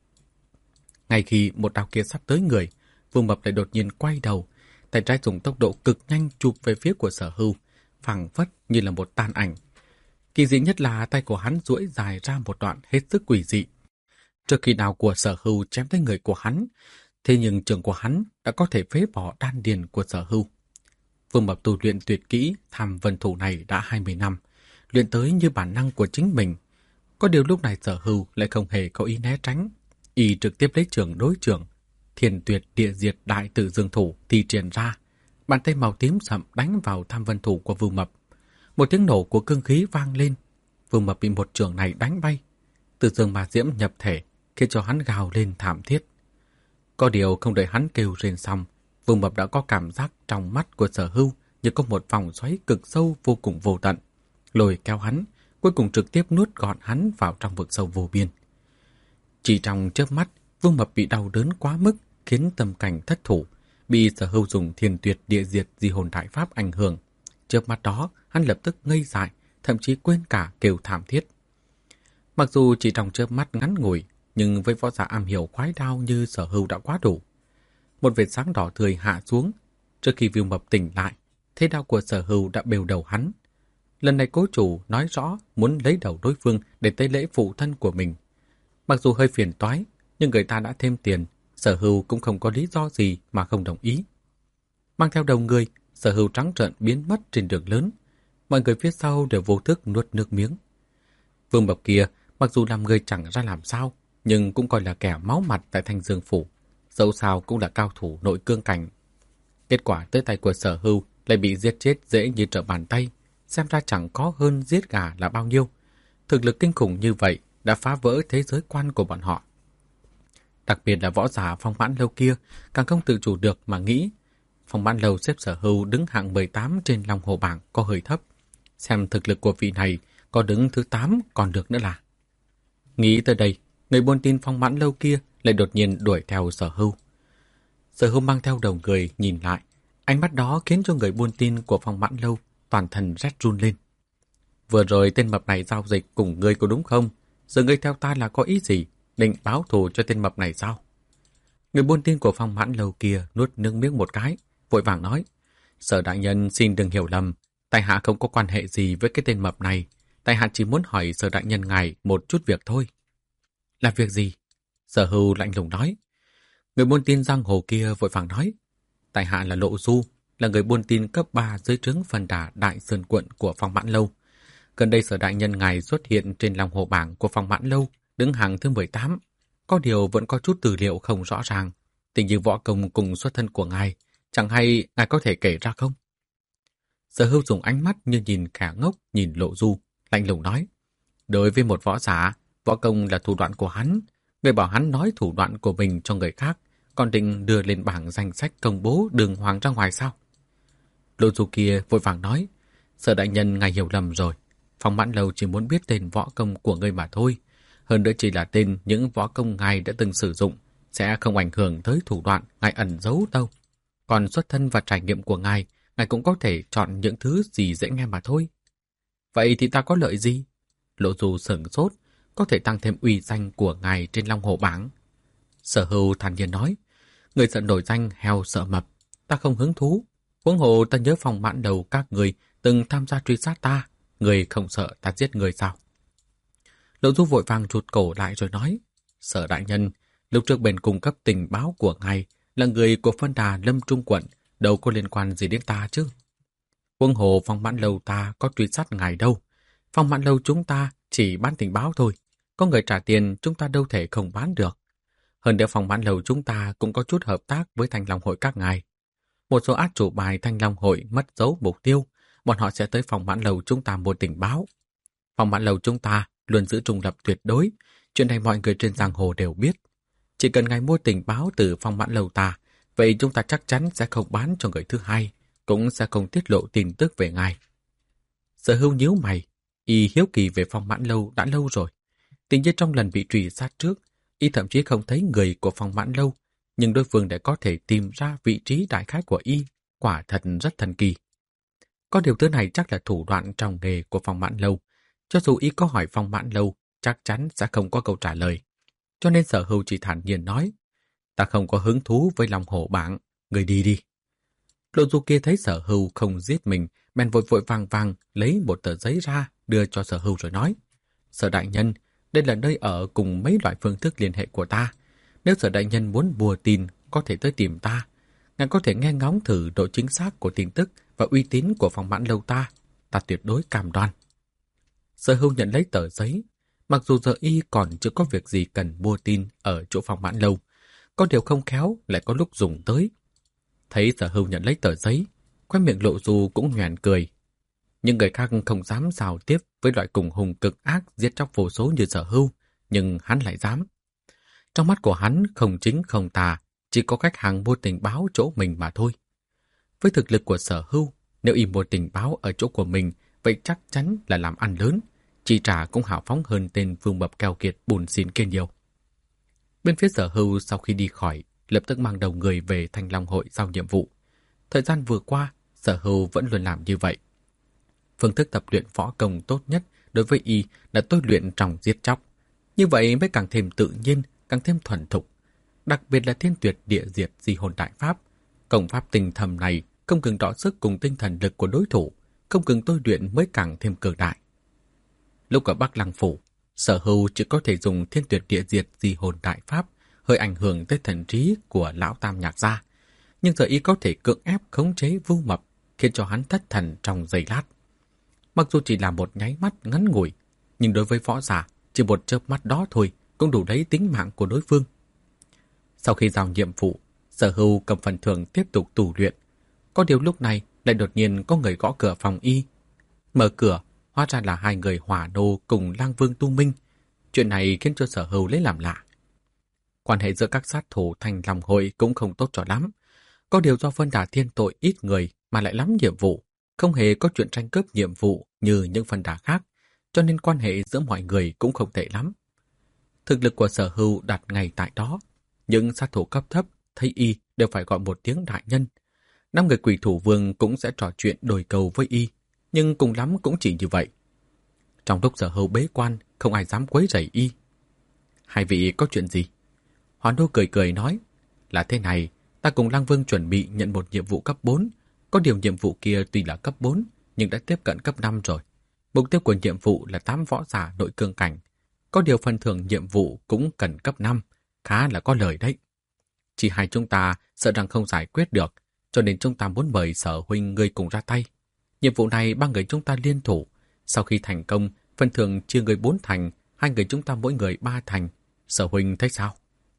Ngay khi một đao kia sắp tới người, Vương Mập lại đột nhiên quay đầu, tay trái dùng tốc độ cực nhanh chụp về phía của Sở Hưu, phảng phất như là một tàn ảnh. Kỳ dị nhất là tay của hắn duỗi dài ra một đoạn hết sức quỷ dị. Trước khi đao của Sở Hưu chém tới người của hắn, thế nhưng trường của hắn đã có thể phế bỏ đan điền của Sở Hưu. Vương Mập tu luyện tuyệt kỹ Tham Vân Thủ này đã 20 năm, luyện tới như bản năng của chính mình. Có điều lúc này Sở Hưu lại không hề có ý né tránh, y trực tiếp lấy trường đối trường, Thiền Tuyệt Địa Diệt Đại Tự Dương Thủ thi triển ra, bàn tay màu tím sậm đánh vào Tham Vân Thủ của Vương Mập. Một tiếng nổ của cương khí vang lên, Vương Mập bị một trường này đánh bay, Từ Dương Ma Diễm nhập thể, khiến cho hắn gào lên thảm thiết. Có điều không đợi hắn kêu rên xong, Vương Mập đã có cảm giác trong mắt của Sở Hưu như có một vòng xoáy cực sâu vô cùng vô tận, lôi kéo hắn, cuối cùng trực tiếp nuốt gọn hắn vào trong vực sâu vô biên. Chỉ trong chớp mắt, Vương Mập bị đau đớn quá mức, khiến tâm cảnh thất thủ, bị Sở Hưu dùng Thiền Tuyệt Địa Diệt Di Hồn Đại Pháp ảnh hưởng. Chớp mắt đó, hắn lập tức ngây dại, thậm chí quên cả kêu thảm thiết. Mặc dù chỉ trong chớp mắt ngắn ngủi, nhưng với võ giả am hiểu khoái đao như Sở Hưu đã quá đủ. Một vệt sáng đỏ tươi hạ xuống, trước khi Vương Mập tỉnh lại, thế đao của Sở Hưu đã bêu đầu hắn. Lần này cố chủ nói rõ muốn lấy đầu đối phương để tế lễ phụ thân của mình. Mặc dù hơi phiền toái, nhưng người ta đã thêm tiền, Sở Hưu cũng không có lý do gì mà không đồng ý. Mang theo đầu người, Sở Hưu trắng trợn biến mất trên đường lớn. Mọi người phía sau đều vô thức nuốt nước miếng. Vương Mập kia, mặc dù làm người chẳng ra làm sao, nhưng cũng coi là kẻ máu mặt tại Thanh Dương Phủ. Dẫu sao cũng là cao thủ nội cương cảnh. Kết quả tới tay của Sở Hưu lại bị giết chết dễ như trở bàn tay, xem ra chẳng có hơn giết gà là bao nhiêu. Thực lực kinh khủng như vậy đã phá vỡ thế giới quan của bọn họ. Đặc biệt là võ giả Phong Mãn Lâu kia càng không tự chủ được mà nghĩ Phong Mãn Lâu xếp Sở Hưu đứng hạng 18 trên Long Hồ bảng có hơi thấp. Xem thực lực của vị này có đứng thứ 8 còn được nữa là. Nghĩ tới đây, người buôn tin Phong Mãn Lâu kia lại đột nhiên đuổi theo Sở Hưu. Sở Hưu mang theo đầu người nhìn lại, ánh mắt đó khiến cho người buôn tin của Phong Mãn Lâu toàn thân rét run lên. Vừa rồi tên mập này giao dịch cùng ngươi có đúng không? Giờ ngươi theo ta là có ý gì? Định báo thù cho tên mập này sao? Người buôn tin của Phong Mãn Lâu kia nuốt nước miếng một cái, vội vàng nói: Sở đại nhân xin đừng hiểu lầm, tại hạ không có quan hệ gì với cái tên mập này. tại hạ chỉ muốn hỏi Sở đại nhân ngài một chút việc thôi. Là việc gì? Sở Hưu lạnh lùng nói. Người buôn tin giang hồ kia vội vàng nói. Tại hạ là Lộ Du, là người buôn tin cấp 3 dưới trướng Phần Đà Đại Sơn Quận của Phong Mãn Lâu. Gần đây Sở đại nhân ngài xuất hiện trên lòng hồ bảng của Phong Mãn Lâu, đứng hàng thứ 18. Có điều vẫn có chút tư liệu không rõ ràng. Tình như võ công cùng xuất thân của ngài, chẳng hay ngài có thể kể ra không? Sở Hưu dùng ánh mắt như nhìn kẻ ngốc nhìn Lộ Du, lạnh lùng nói. Đối với một võ giả, võ công là thủ đoạn của hắn. Người bảo hắn nói thủ đoạn của mình cho người khác, còn định đưa lên bảng danh sách công bố đường hoàng ra ngoài sao? Lộ Du kia vội vàng nói. Sở đại nhân ngài hiểu lầm rồi. Phong Mãn Lâu chỉ muốn biết tên võ công của người mà thôi. Hơn nữa chỉ là tên những võ công ngài đã từng sử dụng, sẽ không ảnh hưởng tới thủ đoạn ngài ẩn giấu đâu. Còn xuất thân và trải nghiệm của ngài cũng có thể chọn những thứ gì dễ nghe mà thôi. Vậy thì ta có lợi gì? Lộ Du sửng sốt, có thể tăng thêm uy danh của ngài trên Long Hồ bảng. Sở Hưu thản nhiên nói, người sợ nổi danh heo sợ mập, ta không hứng thú. Huống hồ ta nhớ Phong Mãn Lâu các người từng tham gia truy sát ta, người không sợ ta giết người sao? Lộ Du vội vàng rụt cổ lại rồi nói, Sở đại nhân, lúc trước bên cung cấp tình báo của ngài là người của Phân Đà Lâm Trung quận, đâu có liên quan gì đến ta chứ? Huống hồ Phong Mãn Lâu ta có truy sát ngài đâu. Phong Mãn Lâu chúng ta chỉ bán tình báo thôi. Có người trả tiền chúng ta đâu thể không bán được. Hơn nữa Phong Mãn Lâu chúng ta cũng có chút hợp tác với Thanh Long Hội các ngài. Một số át chủ bài Thanh Long Hội mất dấu mục tiêu, bọn họ sẽ tới Phong Mãn Lâu chúng ta mua tình báo. Phong Mãn Lâu chúng ta luôn giữ trung lập tuyệt đối. Chuyện này mọi người trên giang hồ đều biết. Chỉ cần ngài mua tình báo từ Phong Mãn Lâu ta, vậy chúng ta chắc chắn sẽ không bán cho người thứ hai, cũng sẽ không tiết lộ tin tức về ngài. Sở Hưu nhíu mày, y hiếu kỳ về Phong Mãn Lâu đã lâu rồi. Tình như trong lần bị truy sát trước, y thậm chí không thấy người của Phong Mãn Lâu, nhưng đối phương đã có thể tìm ra vị trí đại khái của y, quả thật rất thần kỳ. Có điều thứ này chắc là thủ đoạn trong nghề của Phong Mãn Lâu. Cho dù y có hỏi Phong Mãn Lâu, chắc chắn sẽ không có câu trả lời. Cho nên Sở Hưu chỉ thản nhiên nói, ta không có hứng thú với lòng hổ bảng, người đi đi. Lộ Du kia thấy Sở Hưu không giết mình, bèn vội vội vàng vàng lấy một tờ giấy ra đưa cho Sở Hưu rồi nói, Sở đại nhân, đây là nơi ở cùng mấy loại phương thức liên hệ của ta. Nếu Sở đại nhân muốn bùa tin, có thể tới tìm ta. Ngài có thể nghe ngóng thử độ chính xác của tin tức và uy tín của Phong Mãn Lâu ta. Ta tuyệt đối cam đoan. Sở Hưu nhận lấy tờ giấy. Mặc dù giờ y còn chưa có việc gì cần mua tin ở chỗ Phong Mãn Lâu, có điều không khéo lại có lúc dùng tới. Thấy Sở Hưu nhận lấy tờ giấy, khóe miệng Lộ Du cũng nhoẻn cười. Những người khác không dám giao tiếp với loại cùng hùng cực ác giết chóc vô số như Sở Hưu, nhưng hắn lại dám. Trong mắt của hắn không chính không tà, chỉ có khách hàng mua tình báo chỗ mình mà thôi. Với thực lực của Sở Hưu, nếu y mua tình báo ở chỗ của mình, vậy chắc chắn là làm ăn lớn, chi trả cũng hào phóng hơn tên Vương Mập keo kiệt bùn xỉn kia nhiều. Bên phía Sở Hưu sau khi đi khỏi, lập tức mang đầu người về Thanh Long Hội giao nhiệm vụ. Thời gian vừa qua, Sở Hưu vẫn luôn làm như vậy. Phương thức tập luyện võ công tốt nhất đối với y là tôi luyện trong giết chóc. Như vậy mới càng thêm tự nhiên, càng thêm thuần thục. Đặc biệt là Thiên Tuyệt Địa Diệt Di Hồn Đại Pháp. Công pháp tinh thầm này không ngừng đọ sức cùng tinh thần lực của đối thủ, không ngừng tôi luyện mới càng thêm cường đại. Lúc ở Bắc Lăng Phủ, Sở Hưu chỉ có thể dùng Thiên Tuyệt Địa Diệt Di Hồn Đại Pháp, hơi ảnh hưởng tới thần trí của lão Tam Nhạc gia. Nhưng giờ y có thể cưỡng ép khống chế Vưu Mập, khiến cho hắn thất thần trong giây lát. Mặc dù chỉ là một nháy mắt ngắn ngủi, nhưng đối với võ giả, chỉ một chớp mắt đó thôi cũng đủ lấy tính mạng của đối phương. Sau khi giao nhiệm vụ, Sở Hưu cầm phần thưởng tiếp tục tu luyện. Có điều lúc này lại đột nhiên có người gõ cửa phòng y. Mở cửa, hóa ra là hai người Hỏa Nô cùng Lang Vương Tu Minh. Chuyện này khiến cho Sở Hưu lấy làm lạ. Quan hệ giữa các sát thủ Thanh Long Hội cũng không tốt cho lắm. Có điều do Phân Đà Thiên Tội ít người mà lại lắm nhiệm vụ, không hề có chuyện tranh cướp nhiệm vụ như những Phân Đà khác, cho nên quan hệ giữa mọi người cũng không tệ lắm. Thực lực của Sở Hưu đặt ngay tại đó. Những sát thủ cấp thấp thấy y đều phải gọi một tiếng đại nhân. 5 người Quỷ Thủ Vương cũng sẽ trò chuyện đôi câu với y, nhưng cùng lắm cũng chỉ như vậy. Trong lúc Sở Hưu bế quan, không ai dám quấy rầy y. Hai vị có chuyện gì? Hoán Đô cười cười nói, là thế này, ta cùng Lang Vương chuẩn bị nhận một nhiệm vụ cấp 4. Có điều nhiệm vụ kia tuy là cấp 4, nhưng đã tiếp cận cấp 5 rồi. Mục tiêu của nhiệm vụ là 8 võ giả nội cương cảnh. Có điều phần thưởng nhiệm vụ cũng cần cấp 5, khá là có lời đấy. Chỉ hai chúng ta sợ rằng không giải quyết được, cho nên chúng ta muốn mời Sở huynh ngươi cùng ra tay. Nhiệm vụ này 3 người chúng ta liên thủ. Sau khi thành công, phần thưởng chia người 4 thành, 2 người chúng ta mỗi người 3 thành. Sở huynh thấy sao?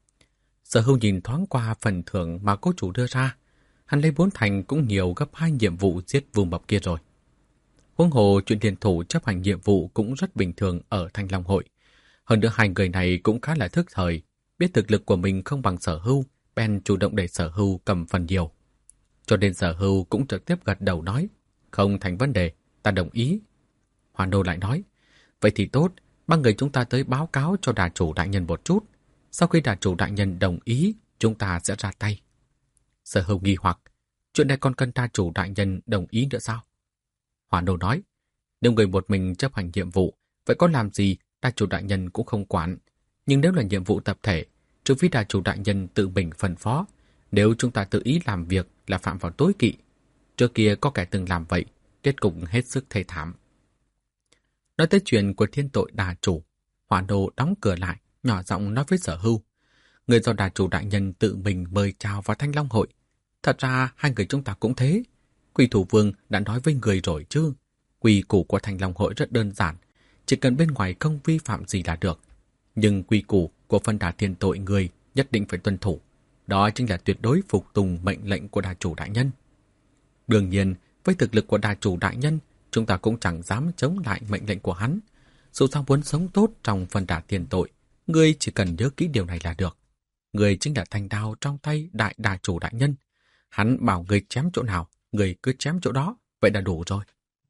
Sở Hưu nhìn thoáng qua phần thưởng mà cô chủ đưa ra. Hắn lấy 4 thành cũng nhiều gấp 2 nhiệm vụ giết vùng mập kia rồi. Huống hồ chuyện liên thủ chấp hành nhiệm vụ cũng rất bình thường ở Thanh Long hội. Hơn nữa 2 người này cũng khá là thức thời, biết thực lực của mình không bằng Sở Hưu, bèn chủ động để Sở Hưu cầm phần nhiều. Cho nên Sở Hưu cũng trực tiếp gật đầu nói, không thành vấn đề, ta đồng ý. Hoàn Đô lại nói, vậy thì tốt, 3 người chúng ta tới báo cáo cho đà chủ đại nhân một chút. Sau khi đà chủ đại nhân đồng ý, chúng ta sẽ ra tay. Sở Hưu nghi hoặc, chuyện này còn cần đà chủ đại nhân đồng ý nữa sao? Hoàn Đô nói, nếu người một mình chấp hành nhiệm vụ, vậy có làm gì đà chủ đại nhân cũng không quản. Nhưng nếu là nhiệm vụ tập thể, trừ phi đà chủ đại nhân tự mình phân phó, nếu chúng ta tự ý làm việc là phạm vào tối kỵ. Trước kia có kẻ từng làm vậy, kết cục hết sức thê thảm. Nói tới chuyện của thiên tội đà chủ, Hoàn Đô đóng cửa lại, nhỏ giọng nói với Sở Hưu. Người do đà chủ đại nhân tự mình mời chào vào Thanh Long hội. Thật ra 2 người chúng ta cũng thế. Quỷ thủ vương đã nói với người rồi chứ. Quy củ của Thanh Long hội rất đơn giản, chỉ cần bên ngoài không vi phạm gì là được. Nhưng quy củ của phân đà thiên tội người nhất định phải tuân thủ. Đó chính là tuyệt đối phục tùng mệnh lệnh của đà chủ đại nhân. Đương nhiên, với thực lực của đà chủ đại nhân, chúng ta cũng chẳng dám chống lại mệnh lệnh của hắn. Dù sao muốn sống tốt trong phân đà thiên tội, ngươi chỉ cần nhớ kỹ điều này là được. Ngươi chính là thanh đao trong tay đại đà chủ đại nhân. Hắn bảo ngươi chém chỗ nào, ngươi cứ chém chỗ đó, vậy là đủ rồi.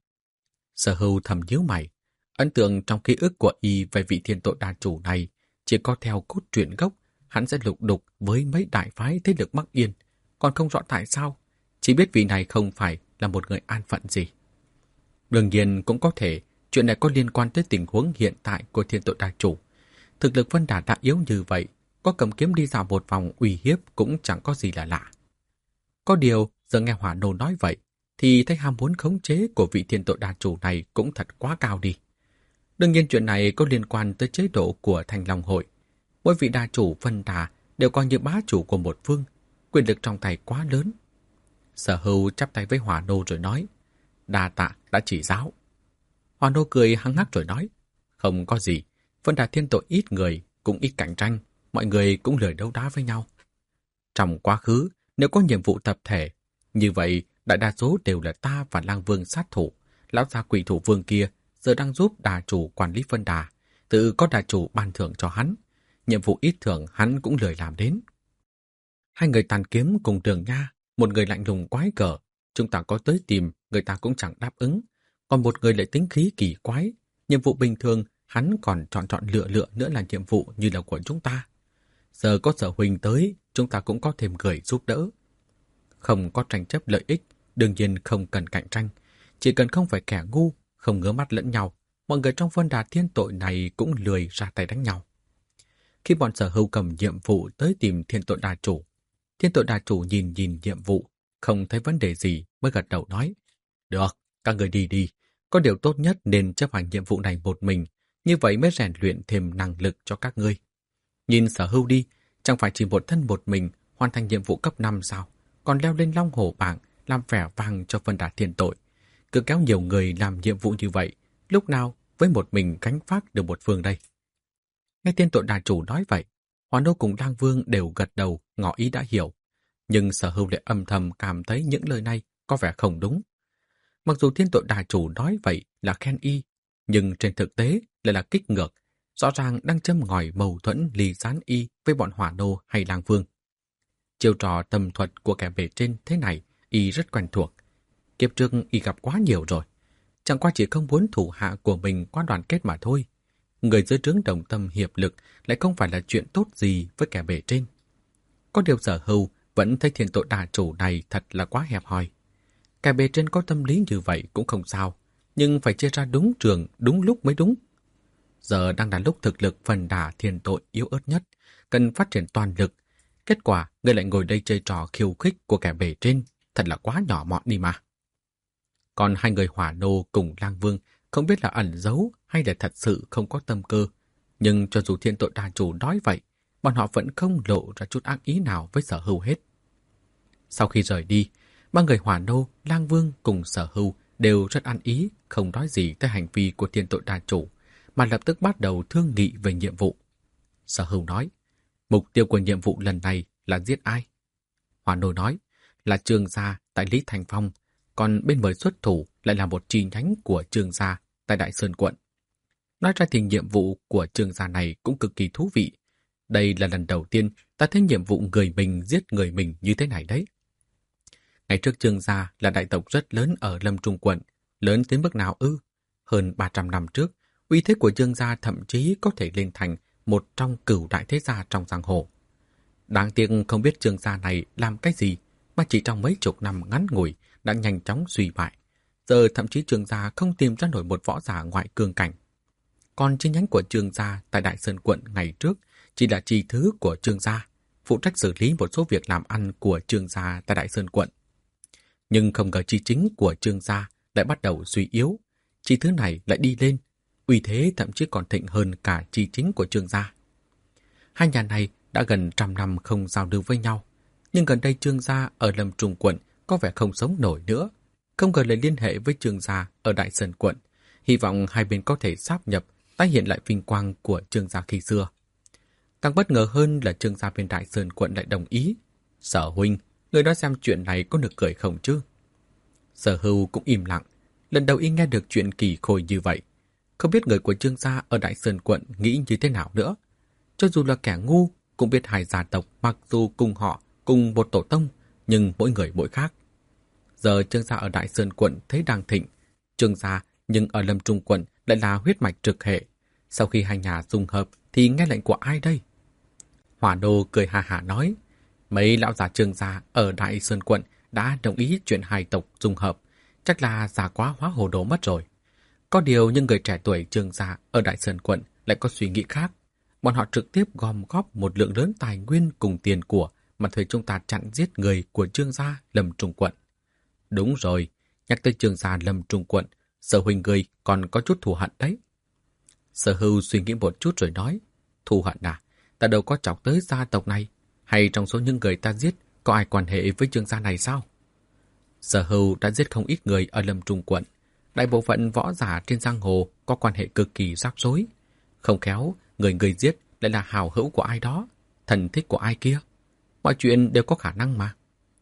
Sở Hưu thầm nhíu mày. Ấn tượng trong ký ức của y về vị thiên tội đà chủ này chỉ có theo cốt truyện gốc, hắn sẽ lục đục với mấy đại phái thế lực Bắc Yên, còn không rõ tại sao, chỉ biết vị này không phải là một người an phận gì. Đương nhiên cũng có thể chuyện này có liên quan tới tình huống hiện tại của thiên tội đà chủ. Thực lực Vân Đà đã yếu như vậy, có cầm kiếm đi dạo một vòng uy hiếp cũng chẳng có gì là lạ. Có điều, giờ nghe Hỏa Nô nói vậy, thì thấy ham muốn khống chế của vị thiên tội đà chủ này cũng thật quá cao đi. Đương nhiên chuyện này có liên quan tới chế độ của Thanh Long hội. Mỗi vị đà chủ Vân Đà đều coi như bá chủ của một phương, quyền lực trong tay quá lớn. Sở Hưu chắp tay với Hỏa Nô rồi nói, đa tạ đã chỉ giáo. Hỏa Nô cười hăng hắc rồi nói, không có gì, Vân Đà thiên tội ít người, cũng ít cạnh tranh, mọi người cũng lười đấu đá với nhau. Trong quá khứ, nếu có nhiệm vụ tập thể, như vậy đại đa số đều là ta và Lang Vương sát thủ. Lão già quỷ thủ vương kia giờ đang giúp đà chủ quản lý Vân Đà, tự có đà chủ ban thưởng cho hắn. Nhiệm vụ ít thưởng hắn cũng lười làm đến. 2 người tàn kiếm cùng Đường Nha, một người lạnh lùng quái gở, chúng ta có tới tìm, người ta cũng chẳng đáp ứng. Còn một người lại tính khí kỳ quái, nhiệm vụ bình thường hắn còn chọn lựa nữa là nhiệm vụ như là của chúng ta. Giờ có Sở huynh tới, chúng ta cũng có thêm người giúp đỡ. Không có tranh chấp lợi ích, đương nhiên không cần cạnh tranh. Chỉ cần không phải kẻ ngu, không ngớ mắt lẫn nhau, mọi người trong Vân Đà thiên tội này cũng lười ra tay đánh nhau. Khi bọn Sở Hưu cầm nhiệm vụ tới tìm thiên tội đà chủ nhìn nhiệm vụ, không thấy vấn đề gì mới gật đầu nói, được, các người đi đi, có điều tốt nhất nên chấp hành nhiệm vụ này một mình, như vậy mới rèn luyện thêm năng lực cho các ngươi. Nhìn Sở Hưu đi, chẳng phải chỉ một thân một mình hoàn thành nhiệm vụ cấp 5 sao, còn leo lên long hổ bảng làm vẻ vang cho Vân Đà thiên tội. Cứ kéo nhiều người làm nhiệm vụ như vậy, lúc nào với một mình gánh vác được một phương đây. Nghe thiên tội đà chủ nói vậy, Hoàn Đô cùng Lang Vương đều gật đầu, ngỏ ý đã hiểu. Nhưng Sở Hưu lại âm thầm cảm thấy những lời này có vẻ không đúng. Mặc dù thiên tội đà chủ nói vậy là khen y, nhưng trên thực tế lại là kích ngược, rõ ràng đang châm ngòi mâu thuẫn ly gián y với bọn Hỏa Đô hay Lang Vương. Chiêu trò tầm thuật của kẻ bề trên thế này, y rất quen thuộc. Kiếp trước y gặp quá nhiều rồi. Chẳng qua chỉ không muốn thủ hạ của mình quá đoàn kết mà thôi. Người dưới trướng đồng tâm hiệp lực lại không phải là chuyện tốt gì với kẻ bề trên. Có điều Sở Hưu vẫn thấy thiên tội đà chủ này thật là quá hẹp hòi. Kẻ bề trên có tâm lý như vậy cũng không sao, nhưng phải chia ra đúng trường, đúng lúc mới đúng. Giờ đang là lúc thực lực phần đà thiên tội yếu ớt nhất, cần phát triển toàn lực. Kết quả, người lại ngồi đây chơi trò khiêu khích của kẻ bề trên, thật là quá nhỏ mọn đi mà. Còn 2 người Hỏa Nô cùng Lang Vương không biết là ẩn giấu hay là thật sự không có tâm cơ. Nhưng cho dù thiên tội đa chủ nói vậy, bọn họ vẫn không lộ ra chút ác ý nào với Sở Hưu hết. Sau khi rời đi, ba người Hỏa Nô, Lang Vương cùng Sở Hưu đều rất ăn ý, không nói gì tới hành vi của thiên tội đa chủ, mà lập tức bắt đầu thương nghị về nhiệm vụ. Sở Hưu nói, mục tiêu của nhiệm vụ lần này là giết ai? Hỏa Nô nói, là Trương gia tại Lý Thành Phong, còn bên mời xuất thủ lại là một chi nhánh của Trương gia tại Đại Sơn quận. Nói ra thì nhiệm vụ của Trương gia này cũng cực kỳ thú vị. Đây là lần đầu tiên ta thấy nhiệm vụ người mình giết người mình như thế này đấy. Ngày trước Trương gia là đại tộc rất lớn ở Lâm Trung quận, lớn tới mức nào ư? Hơn 300 năm trước, uy thế của Trương gia thậm chí có thể lên thành một trong cửu đại thế gia trong giang hồ. Đáng tiếc không biết Trương gia này làm cái gì mà chỉ trong mấy chục năm ngắn ngủi đã nhanh chóng suy bại. Giờ thậm chí Trương gia không tìm ra nổi một võ giả ngoại cương cảnh. Còn chi nhánh của Trương gia tại Đại Sơn quận ngày trước chỉ là chi thứ của Trương gia, phụ trách xử lý một số việc làm ăn của Trương gia tại Đại Sơn quận. Nhưng không ngờ chi chính của Trương gia lại bắt đầu suy yếu, chi thứ này lại đi lên, uy thế thậm chí còn thịnh hơn cả chi chính của Trương gia. Hai nhà này đã gần 100 năm không giao lưu với nhau, nhưng gần đây Trương gia ở Lâm Trung quận có vẻ không sống nổi nữa, không ngờ lại liên hệ với Trương gia ở Đại Sơn quận, hy vọng hai bên có thể sáp nhập, tái hiện lại vinh quang của Trương gia khi xưa. Càng bất ngờ hơn là Trương gia bên Đại Sơn quận lại đồng ý. Sở huynh, người nói xem chuyện này có được cười không chứ? Sở Hưu cũng im lặng, lần đầu y nghe được chuyện kỳ khôi như vậy. Không biết người của Trương gia ở Đại Sơn quận nghĩ như thế nào nữa. Cho dù là kẻ ngu, cũng biết hai gia tộc mặc dù cùng họ, cùng một tổ tông, nhưng mỗi người mỗi khác. Giờ Trương gia ở Đại Sơn quận thấy đang thịnh, Trương gia nhưng ở Lâm Trung quận lại là huyết mạch trực hệ. Sau khi hai nhà dung hợp thì nghe lệnh của ai đây? Hỏa Đô cười hà hả nói, mấy lão già Trương gia ở Đại Sơn quận đã đồng ý chuyện hai tộc dung hợp, chắc là già quá hóa hồ đồ mất rồi. Có điều những người trẻ tuổi Trương gia ở Đại Sơn quận lại có suy nghĩ khác. Bọn họ trực tiếp gom góp một lượng lớn tài nguyên cùng tiền của mà thuê chúng ta chặn giết người của Trương gia Lâm Trung quận. Đúng rồi, nhắc tới Trương gia Lâm Trung quận, Sở huynh người còn có chút thù hận đấy. Sở Hưu suy nghĩ một chút rồi nói, thù hận à? Ta đâu có chọc tới gia tộc này, hay trong số những người ta giết có ai quan hệ với Trương gia này sao? Sở Hưu đã giết không ít người ở Lâm Trung quận. Đại bộ phận võ giả trên giang hồ có quan hệ cực kỳ rắc rối. Không khéo, người giết lại là hảo hữu của ai đó, thần thích của ai kia. Mọi chuyện đều có khả năng mà.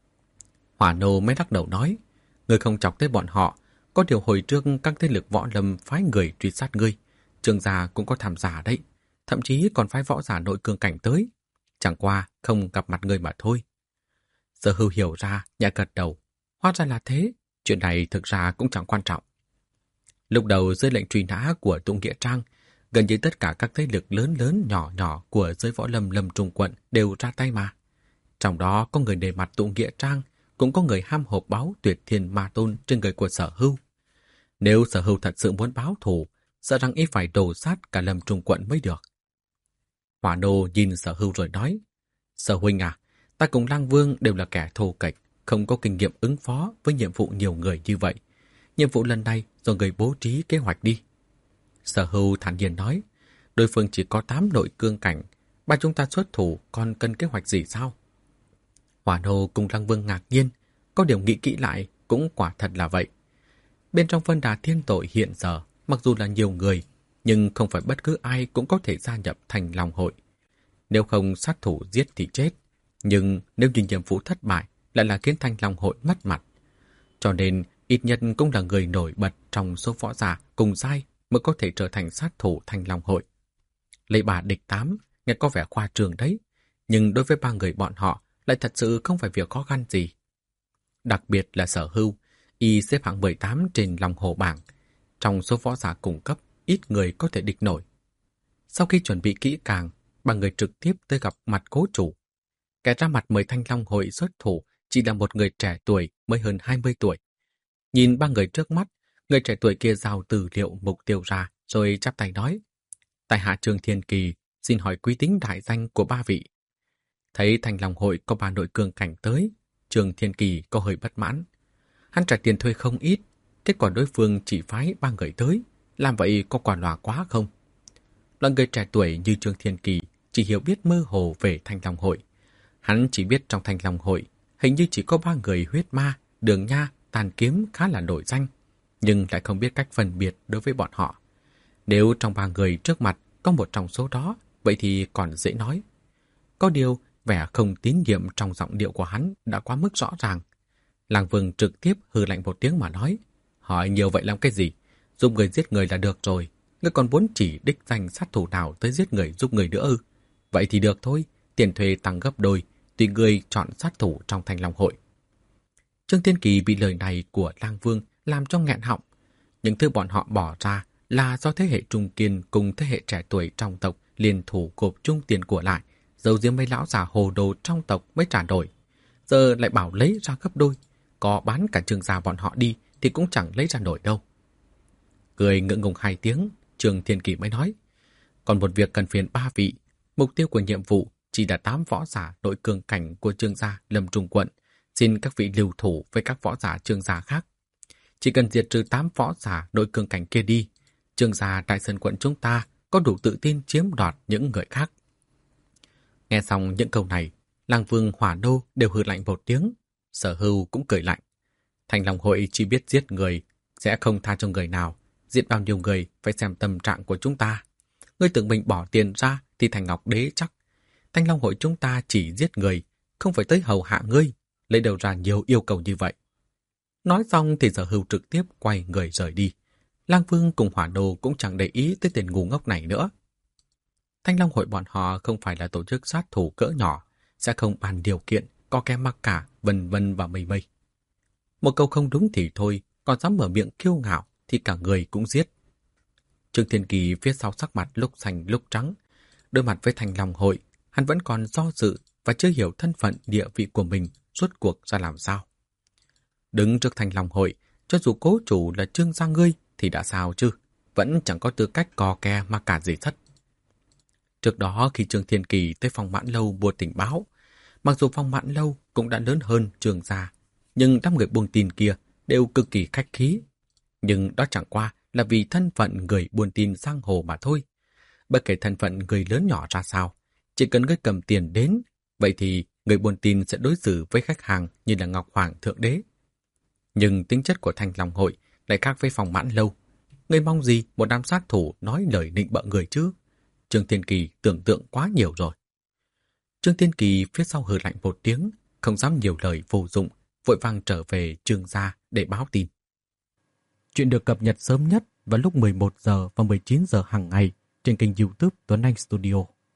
Hỏa Nô mới lắc đầu nói, người không chọc tới bọn họ, có điều hồi trước các thế lực võ lâm phái người truy sát ngươi. Trương gia cũng có tham gia đấy, thậm chí còn phái võ giả nội cương cảnh tới. Chẳng qua không gặp mặt người mà thôi. Sở Hưu hiểu ra, nhẹ gật đầu. Hóa ra là thế, chuyện này thực ra cũng chẳng quan trọng. Lúc đầu dưới lệnh truy nã của Tụng Nghĩa Trang, gần như tất cả các thế lực lớn lớn nhỏ nhỏ của giới võ lâm Lâm Trung quận đều ra tay mà. Trong đó có người đề mặt Tụng Nghĩa Trang, cũng có người ham hộp báo Tuyệt Thiên Ma Tôn trên người của Sở Hưu. Nếu Sở Hưu thật sự muốn báo thù, sợ rằng y phải đổ sát cả Lâm Trung quận mới được. Hỏa Nô nhìn Sở Hưu rồi nói, Sở huynh à, ta cùng Lang Vương đều là kẻ thô kệch, không có kinh nghiệm ứng phó với nhiệm vụ nhiều người như vậy. Nhiệm vụ lần này do người bố trí kế hoạch đi. Sở Hưu thản nhiên nói, đối phương chỉ có 8 nội cương cảnh, ba chúng ta xuất thủ còn cần kế hoạch gì sao? Hỏa Nô cùng Lang Vương ngạc nhiên, có điều nghĩ kỹ lại cũng quả thật là vậy. Bên trong Vân Đà Thiên Tội hiện giờ, mặc dù là nhiều người, nhưng không phải bất cứ ai cũng có thể gia nhập thành Long hội. Nếu không sát thủ giết thì chết, nhưng nếu như nhiệm vụ thất bại lại là khiến thành Long hội mất mặt. Cho nên ít nhất cũng là người nổi bật trong số võ giả cùng giai mới có thể trở thành sát thủ thành Long hội. Lấy bà địch 8 nghe có vẻ khoa trương đấy, nhưng đối với ba người bọn họ lại thật sự không phải việc khó khăn gì. Đặc biệt là Sở Hưu, y xếp hạng 18 trên Long hồ bảng. Trong số võ giả cùng cấp, ít người có thể địch nổi. Sau khi chuẩn bị kỹ càng, ba người trực tiếp tới gặp mặt cố chủ. Kẻ ra mặt mời Thanh Long hội xuất thủ chỉ là một người trẻ tuổi mới hơn 20 tuổi. Nhìn ba người trước mắt, người trẻ tuổi kia giao tư liệu mục tiêu ra rồi chắp tay nói, tại hạ Trương Thiên Kỳ xin hỏi quý tính đại danh của ba vị. Thấy Thanh Long hội có 3 nội cương cảnh tới, Trương Thiên Kỳ có hơi bất mãn. Hắn trả tiền thuê không ít, kết quả đối phương chỉ phái 3 người tới, làm vậy có quả lòa quá không? Loại người trẻ tuổi như Trương Thiên Kỳ chỉ hiểu biết mơ hồ về Thanh Long Hội. Hắn chỉ biết trong Thanh Long Hội hình như chỉ có 3 người huyết ma, Đường Nha, Tàn Kiếm khá là nổi danh, nhưng lại không biết cách phân biệt đối với bọn họ. Nếu trong 3 người trước mặt có một trong số đó, vậy thì còn dễ nói. Có điều, vẻ không tín nhiệm trong giọng điệu của hắn đã quá mức rõ ràng. Lăng Vương trực tiếp hừ lạnh một tiếng mà nói, hỏi nhiều vậy làm cái gì? Giúp người giết người là được rồi. Ngươi còn muốn chỉ đích danh sát thủ nào tới giết người giúp người nữa ư? Vậy thì được thôi, tiền thuê tăng gấp đôi, tùy người chọn sát thủ trong Thanh Long Hội. Trương Thiên Kỳ bị lời này của Lăng Vương làm cho nghẹn họng. Những thứ bọn họ bỏ ra là do thế hệ trung kiên cùng thế hệ trẻ tuổi trong tộc liên thủ gộp chung tiền của lại, giấu giếm mấy lão già hồ đồ trong tộc mới trả đổi. Giờ lại bảo lấy ra gấp đôi, có bán cả Trương gia bọn họ đi thì cũng chẳng lấy ra nổi đâu. Cười ngượng ngùng 2 tiếng, Trương Thiên Kỳ mới nói, còn một việc cần phiền 3 vị. Mục tiêu của nhiệm vụ chỉ là 8 võ giả nội cường cảnh của Trương gia Lâm Trung quận. Xin các vị lưu thủ với các võ giả Trương gia khác. Chỉ cần diệt trừ 8 võ giả nội cường cảnh kia đi, Trương gia Đại Sơn quận chúng ta có đủ tự tin chiếm đoạt những người khác. Nghe xong những câu này, Lăng Vương, Hỏa Đô đều hừ lạnh một tiếng, Sở Hưu cũng cười lạnh. Thanh Long Hội chỉ biết giết người, sẽ không tha cho người nào. Giết bao nhiêu người phải xem tâm trạng của chúng ta. Ngươi tưởng mình bỏ tiền ra thì thành ngọc đế chắc. Thanh Long Hội chúng ta chỉ giết người, không phải tới hầu hạ ngươi, lấy đầu ra nhiều yêu cầu như vậy. Nói xong thì Sở Hưu trực tiếp quay người rời đi. Lang Vương cùng Hỏa Đô cũng chẳng để ý tới tên ngu ngốc này nữa. Thanh Long Hội bọn họ không phải là tổ chức sát thủ cỡ nhỏ, sẽ không bàn điều kiện, có kẻ mặc cả, vân vân và mây mây. Một câu không đúng thì thôi, còn dám mở miệng kiêu ngạo thì cả người cũng giết. Trương Thiên Kỳ phía sau sắc mặt lúc xanh lúc trắng. Đối mặt với Thanh Long Hội, hắn vẫn còn do dự và chưa hiểu thân phận địa vị của mình rốt cuộc ra làm sao. Đứng trước Thanh Long Hội, cho dù cố chủ là Trương gia ngươi thì đã sao chứ, vẫn chẳng có tư cách cò kè mà cả gì thất. Trước đó khi Trương Thiên Kỳ tới Phong Mãn Lâu buôn tình báo, mặc dù Phong Mãn Lâu cũng đã lớn hơn Trương gia, nhưng đám người buôn tin kia đều cực kỳ khách khí. Nhưng đó chẳng qua là vì thân phận người buôn tin giang hồ mà thôi. Bất kể thân phận người lớn nhỏ ra sao, chỉ cần người cầm tiền đến, vậy thì người buôn tin sẽ đối xử với khách hàng như là Ngọc Hoàng Thượng Đế. Nhưng tính chất của Thanh Long Hội lại khác với Phong Mãn Lâu. Người mong gì một đám sát thủ nói lời nịnh bợ người chứ? Trương Thiên Kỳ tưởng tượng quá nhiều rồi. Trương Thiên Kỳ phía sau hừ lạnh một tiếng, không dám nhiều lời vô dụng, vội vàng trở về Trương gia để báo tin. Chuyện được cập nhật sớm nhất vào lúc 11 giờ và 19 giờ hàng ngày trên kênh YouTube Tuấn Anh Studio.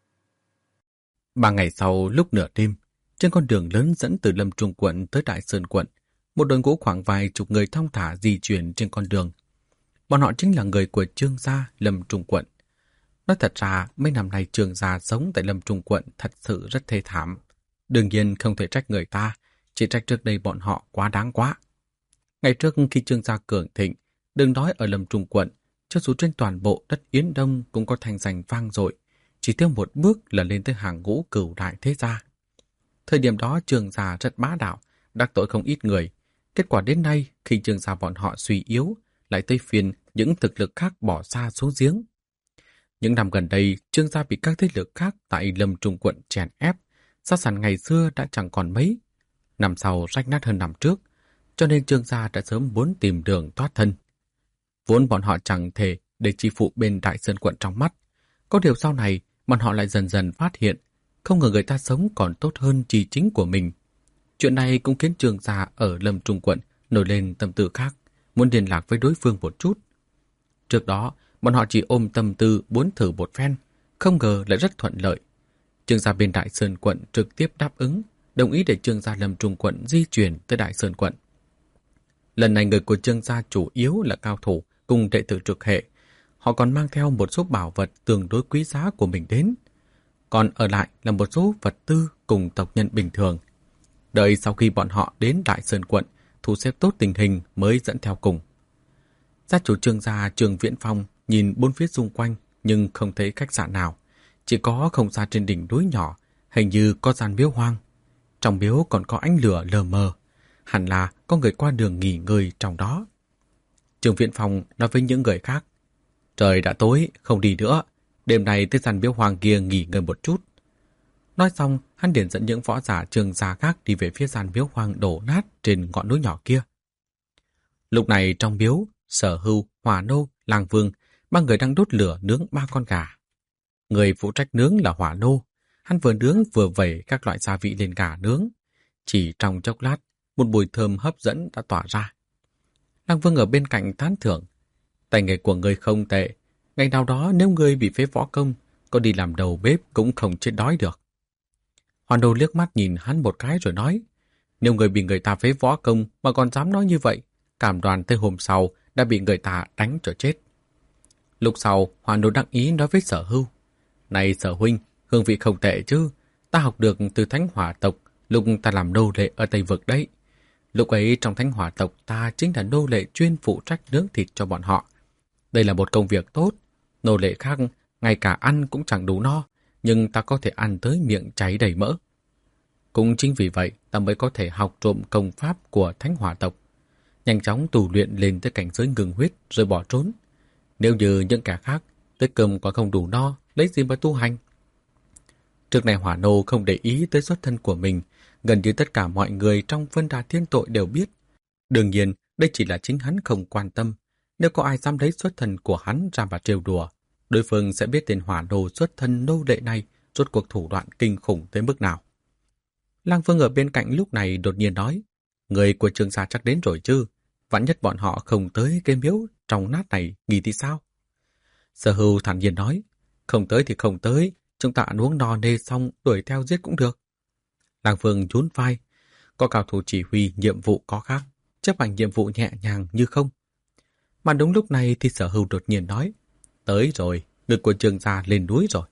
3 ngày sau, lúc nửa đêm, trên con đường lớn dẫn từ Lâm Trung quận tới Đại Sơn quận, một đội ngũ khoảng vài chục người thong thả di chuyển trên con đường. Bọn họ chính là người của Trương gia Lâm Trung quận. Nói thật ra, mấy năm nay Trương gia sống tại Lâm Trung quận thật sự rất thê thảm. Đương nhiên không thể trách người ta, chỉ trách trước đây bọn họ quá đáng quá. Ngày trước khi Trương gia cường thịnh, đừng nói ở Lâm Trung quận, cho dù trên toàn bộ đất Yến Đông cũng có thanh danh vang dội, chỉ thêm một bước là lên tới hàng ngũ cửu đại thế gia. Thời điểm đó Trương gia rất bá đạo, đắc tội không ít người. Kết quả đến nay, khi Trương gia bọn họ suy yếu, lại tới phiên những thực lực khác bỏ xa xuống giếng. Những năm gần đây, Trương gia bị các thế lực khác tại Lâm Trung quận chèn ép, gia sản ngày xưa đã chẳng còn mấy. Năm sau rách nát hơn năm trước, cho nên Trương gia đã sớm muốn tìm đường thoát thân. Vốn bọn họ chẳng thể để chi phụ bên Đại Sơn quận trong mắt. Có điều sau này, bọn họ lại dần dần phát hiện, không ngờ người ta sống còn tốt hơn chi chính của mình. Chuyện này cũng khiến Trương gia ở Lâm Trung quận nổi lên tâm tư khác, muốn liên lạc với đối phương một chút. Trước đó, bọn họ chỉ ôm tâm tư muốn thử một phen, không ngờ lại rất thuận lợi. Trương gia bên Đại Sơn quận trực tiếp đáp ứng, đồng ý để Trương gia Lâm Trung quận di chuyển tới Đại Sơn quận. Lần này người của Trương gia chủ yếu là cao thủ cùng đệ tử trực hệ. Họ còn mang theo một số bảo vật tương đối quý giá của mình đến. Còn ở lại là một số vật tư cùng tộc nhân bình thường. Đợi sau khi bọn họ đến Đại Sơn quận, thu xếp tốt tình hình mới dẫn theo cùng. Gia chủ Trương gia Trương Viễn Phong nhìn bốn phía xung quanh nhưng không thấy khách sạn nào. Chỉ có không xa trên đỉnh núi nhỏ, hình như có gian miếu hoang. Trong miếu còn có ánh lửa lờ mờ. Hẳn là có người qua đường nghỉ ngơi trong đó. Trương Viễn Phong nói với những người khác, Trời đã tối, không đi nữa. Đêm nay tới gian miếu hoang kia nghỉ ngơi một chút. Nói xong, hắn liền dẫn những võ giả Trương gia khác đi về phía gian miếu hoang đổ nát trên ngọn núi nhỏ kia. Lúc này trong miếu, Sở Hưu, Hỏa Nô, Lang Vương, ba người đang đốt lửa nướng 3 con gà. Người phụ trách nướng là Hỏa Nô. Hắn vừa nướng vừa vẩy các loại gia vị lên gà nướng. Chỉ trong chốc lát, một mùi thơm hấp dẫn đã tỏa ra. Lang Vương ở bên cạnh tán thưởng. Tay nghề của người không tệ. Ngày nào đó nếu ngươi bị phế võ công, có đi làm đầu bếp cũng không chết đói được. Hỏa Nô liếc mắt nhìn hắn một cái rồi nói, nếu người bị người ta phế võ công mà còn dám nói như vậy, cảm đoàn tới hôm sau đã bị người ta đánh cho chết. Lúc sau, Hỏa Nô đắc ý nói với Sở Hưu, này Sở huynh, hương vị không tệ chứ, ta học được từ Thánh Hỏa tộc, lúc ta làm nô lệ ở Tây Vực đấy. Lúc ấy trong Thánh Hỏa tộc ta chính là nô lệ chuyên phụ trách nướng thịt cho bọn họ. Đây là một công việc tốt, nô lệ khác ngay cả ăn cũng chẳng đủ no, nhưng ta có thể ăn tới miệng cháy đầy mỡ. Cũng chính vì vậy ta mới có thể học trộm công pháp của Thánh Hỏa tộc, nhanh chóng tu luyện lên tới cảnh giới ngừng huyết rồi bỏ trốn. Nếu như những kẻ khác tới cơm còn không đủ no, lấy gì mà tu hành? Trước này Hỏa Nô không để ý tới xuất thân của mình, gần như tất cả mọi người trong Vân Đà Thiên Tội đều biết. Đương nhiên, đây chỉ là chính hắn không quan tâm. Nếu có ai dám lấy xuất thân của hắn ra mà trêu đùa, đối phương sẽ biết tên Hỏa Nô xuất thân nô lệ này rốt cuộc thủ đoạn kinh khủng tới mức nào. Lang Vương ở bên cạnh lúc này đột nhiên nói, người của Trương gia chắc đến rồi chứ, vạn nhất bọn họ không tới cái miếu trong nát này nghỉ thì sao? Sở Hưu thản nhiên nói, không tới thì không tới, chúng ta ăn uống no nê xong đuổi theo giết cũng được. Lang Vương nhún vai, có cao thủ chỉ huy nhiệm vụ có khác, chấp hành nhiệm vụ nhẹ nhàng như không. Mà đúng lúc này thì Sở Hưu đột nhiên nói, tới rồi, người của Trương gia lên núi rồi.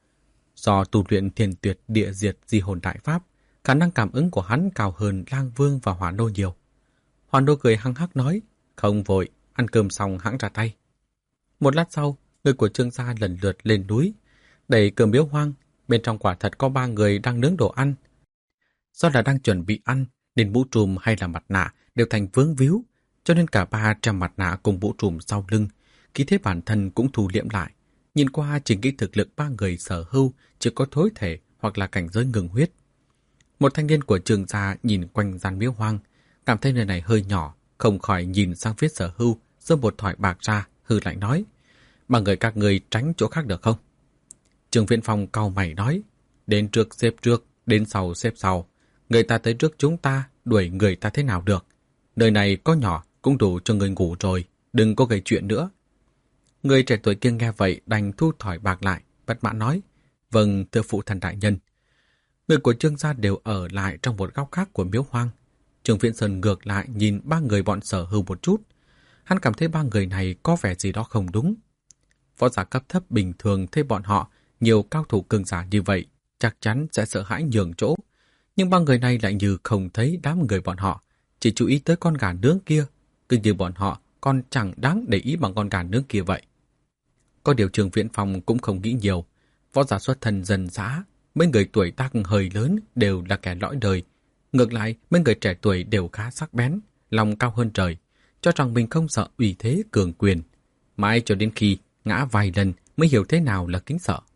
Do tu luyện Thiên Tuyệt Địa Diệt Di Hồn Đại Pháp, khả năng cảm ứng của hắn cao hơn Lang Vương và Hỏa Nô nhiều. Hỏa Nô cười hăng hắc nói, không vội, ăn cơm xong hãng ra tay. Một lát sau, người của Trương gia lần lượt lên núi, đẩy cửa miếu hoang, bên trong quả thật có 3 người đang nướng đồ ăn. Do là đang chuẩn bị ăn, nên mũ trùm hay là mặt nạ đều thành vướng víu, cho nên cả 3 treo mặt nạ cùng mũ trùm sau lưng, khí thế bản thân cũng thu liễm lại. Nhìn qua chỉ nghĩ thực lực 3 người Sở Hưu chỉ có thối thể hoặc là cảnh giới ngừng huyết. Một thanh niên của Trương gia nhìn quanh gian miếu hoang, cảm thấy nơi này hơi nhỏ, không khỏi nhìn sang phía Sở Hưu, giơ một thỏi bạc ra, hừ lạnh nói, 3 người các người tránh chỗ khác được không? Trương Viễn Phong cau mày nói, đến trước xếp trước, đến sau xếp sau. Người ta tới trước chúng ta, đuổi người ta thế nào được? Nơi này có nhỏ cũng đủ cho người ngủ rồi, đừng có gây chuyện nữa. Người trẻ tuổi kia nghe vậy đành thu thỏi bạc lại, bất mãn nói, vâng thưa phụ thần đại nhân. Người của Trương gia đều ở lại trong một góc khác của miếu hoang. Trương Viễn Sơn ngược lại nhìn 3 người bọn Sở Hưu một chút. Hắn cảm thấy 3 người này có vẻ gì đó không đúng. Võ giả cấp thấp bình thường thấy bọn họ nhiều cao thủ cường giả như vậy, chắc chắn sẽ sợ hãi nhường chỗ. Nhưng 3 người này lại như không thấy đám người bọn họ, chỉ chú ý tới con gà nướng kia, cứ như bọn họ còn chẳng đáng để ý bằng con gà nướng kia vậy. Có điều Trương Viễn Phong cũng không nghĩ nhiều. Võ giả xuất thân dân dã, mấy người tuổi tác hơi lớn đều là kẻ lõi đời. Ngược lại, mấy người trẻ tuổi đều khá sắc bén, lòng cao hơn trời, cho rằng mình không sợ uy thế cường quyền. Mãi cho đến khi ngã vài lần mới hiểu thế nào là kính sợ.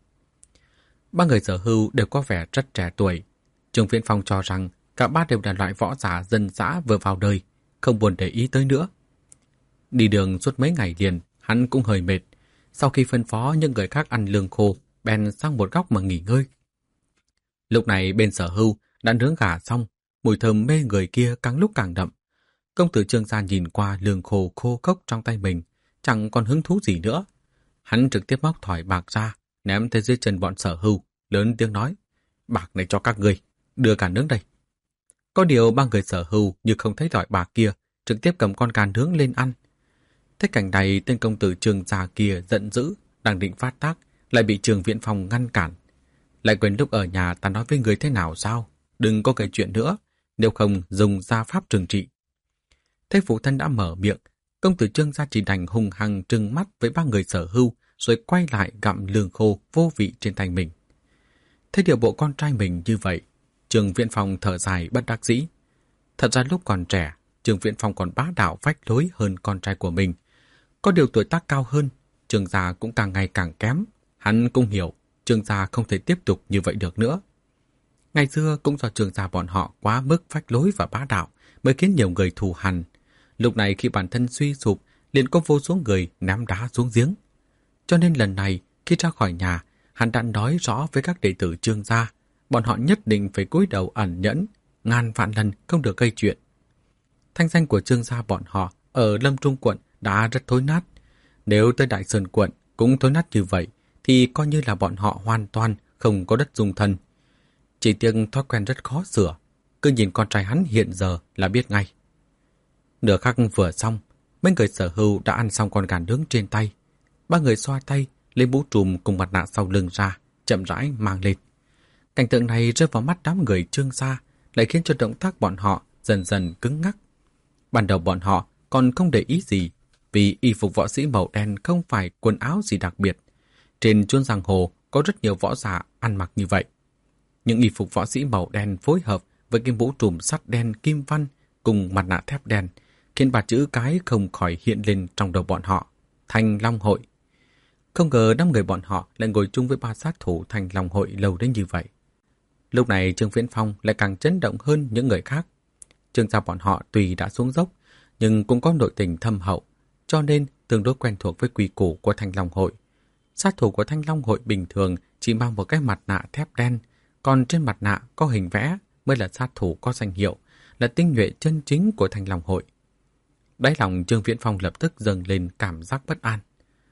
3 người Sở Hưu đều có vẻ rất trẻ tuổi. Trương Viễn Phong cho rằng cả 3 đều là loại võ giả dân dã vừa vào đời, không buồn để ý tới nữa. Đi đường suốt mấy ngày liền, hắn cũng hơi mệt. Sau khi phân phó những người khác ăn lương khô, bèn sang một góc mà nghỉ ngơi. Lúc này bên Sở Hưu đã nướng gà xong, mùi thơm mê người kia càng lúc càng đậm. Công tử Trương gia nhìn qua lương khô khô cốc trong tay mình, chẳng còn hứng thú gì nữa. Hắn trực tiếp móc thỏi bạc ra, ném tới dưới chân bọn Sở Hưu, lớn tiếng nói, bạc này cho các người, đưa cả nướng đây. Có điều 3 người Sở Hưu như không thấy thỏi bạc kia, trực tiếp cầm con gà nướng lên ăn. Thế cảnh này tên công tử Trương gia kia giận dữ, đang định phát tác, lại bị Trương Viễn Phong ngăn cản. Lại quên lúc ở nhà ta nói với người thế nào sao? Đừng có kể chuyện nữa, nếu không dùng gia pháp trừng trị. Thấy phụ thân đã mở miệng, công tử Trương gia chỉ đành hung hăng trừng mắt với 3 người Sở Hưu, rồi quay lại gặm lương khô vô vị trên tay mình. Thấy điều bộ con trai mình như vậy, Trương Viễn Phong thở dài bất đắc dĩ. Thật ra lúc còn trẻ, Trương Viễn Phong còn bá đạo vách lối hơn con trai của mình. Có điều tuổi tác cao hơn, Trương gia cũng càng ngày càng kém. Hắn cũng hiểu Trương gia không thể tiếp tục như vậy được nữa. Ngày xưa cũng do Trương gia bọn họ quá mức phách lối và bá đạo mới khiến nhiều người thù hằn. Lúc này khi bản thân suy sụp, liền có vô số người ném đá xuống giếng. Cho nên lần này khi ra khỏi nhà, hắn đã nói rõ với các đệ tử Trương gia, bọn họ nhất định phải cúi đầu ẩn nhẫn, ngàn vạn lần không được gây chuyện. Thanh danh của Trương gia bọn họ ở Lâm Trung quận đã rất thối nát. Nếu tới Đại Sơn quận cũng thối nát như vậy, thì coi như là bọn họ hoàn toàn không có đất dung thân. Chỉ tiếc thói quen rất khó sửa, cứ nhìn con trai hắn hiện giờ là biết ngay. Nửa khắc vừa xong, mấy người Sở Hưu đã ăn xong con gà nướng trên tay. Ba người xoa tay, lấy mũ trùm cùng mặt nạ sau lưng ra, chậm rãi mang lên. Cảnh tượng này rơi vào mắt đám người Trương gia, lại khiến cho động tác bọn họ dần dần cứng ngắc. Ban đầu bọn họ còn không để ý gì, vì y phục võ sĩ màu đen không phải quần áo gì đặc biệt. Trên chốn giang hồ có rất nhiều võ giả ăn mặc như vậy. Những y phục võ sĩ màu đen phối hợp với cái mũ trùm sắt đen kim văn cùng mặt nạ thép đen, khiến ba chữ cái không khỏi hiện lên trong đầu bọn họ: Thanh Long Hội. Không ngờ năm người bọn họ lại ngồi chung với ba sát thủ Thanh Long Hội lâu đến như vậy. Lúc này Trương Viễn Phong lại càng chấn động hơn những người khác. Trương gia bọn họ tuy đã xuống dốc, nhưng cũng có nội tình thâm hậu, cho nên tương đối quen thuộc với quy củ của Thanh Long Hội. Sát thủ của Thanh Long Hội bình thường chỉ mang một cái mặt nạ thép đen, còn trên mặt nạ có hình vẽ mới là sát thủ có danh hiệu, là tinh nhuệ chân chính của Thanh Long Hội. Đáy lòng Trương Viễn Phong lập tức dâng lên cảm giác bất an.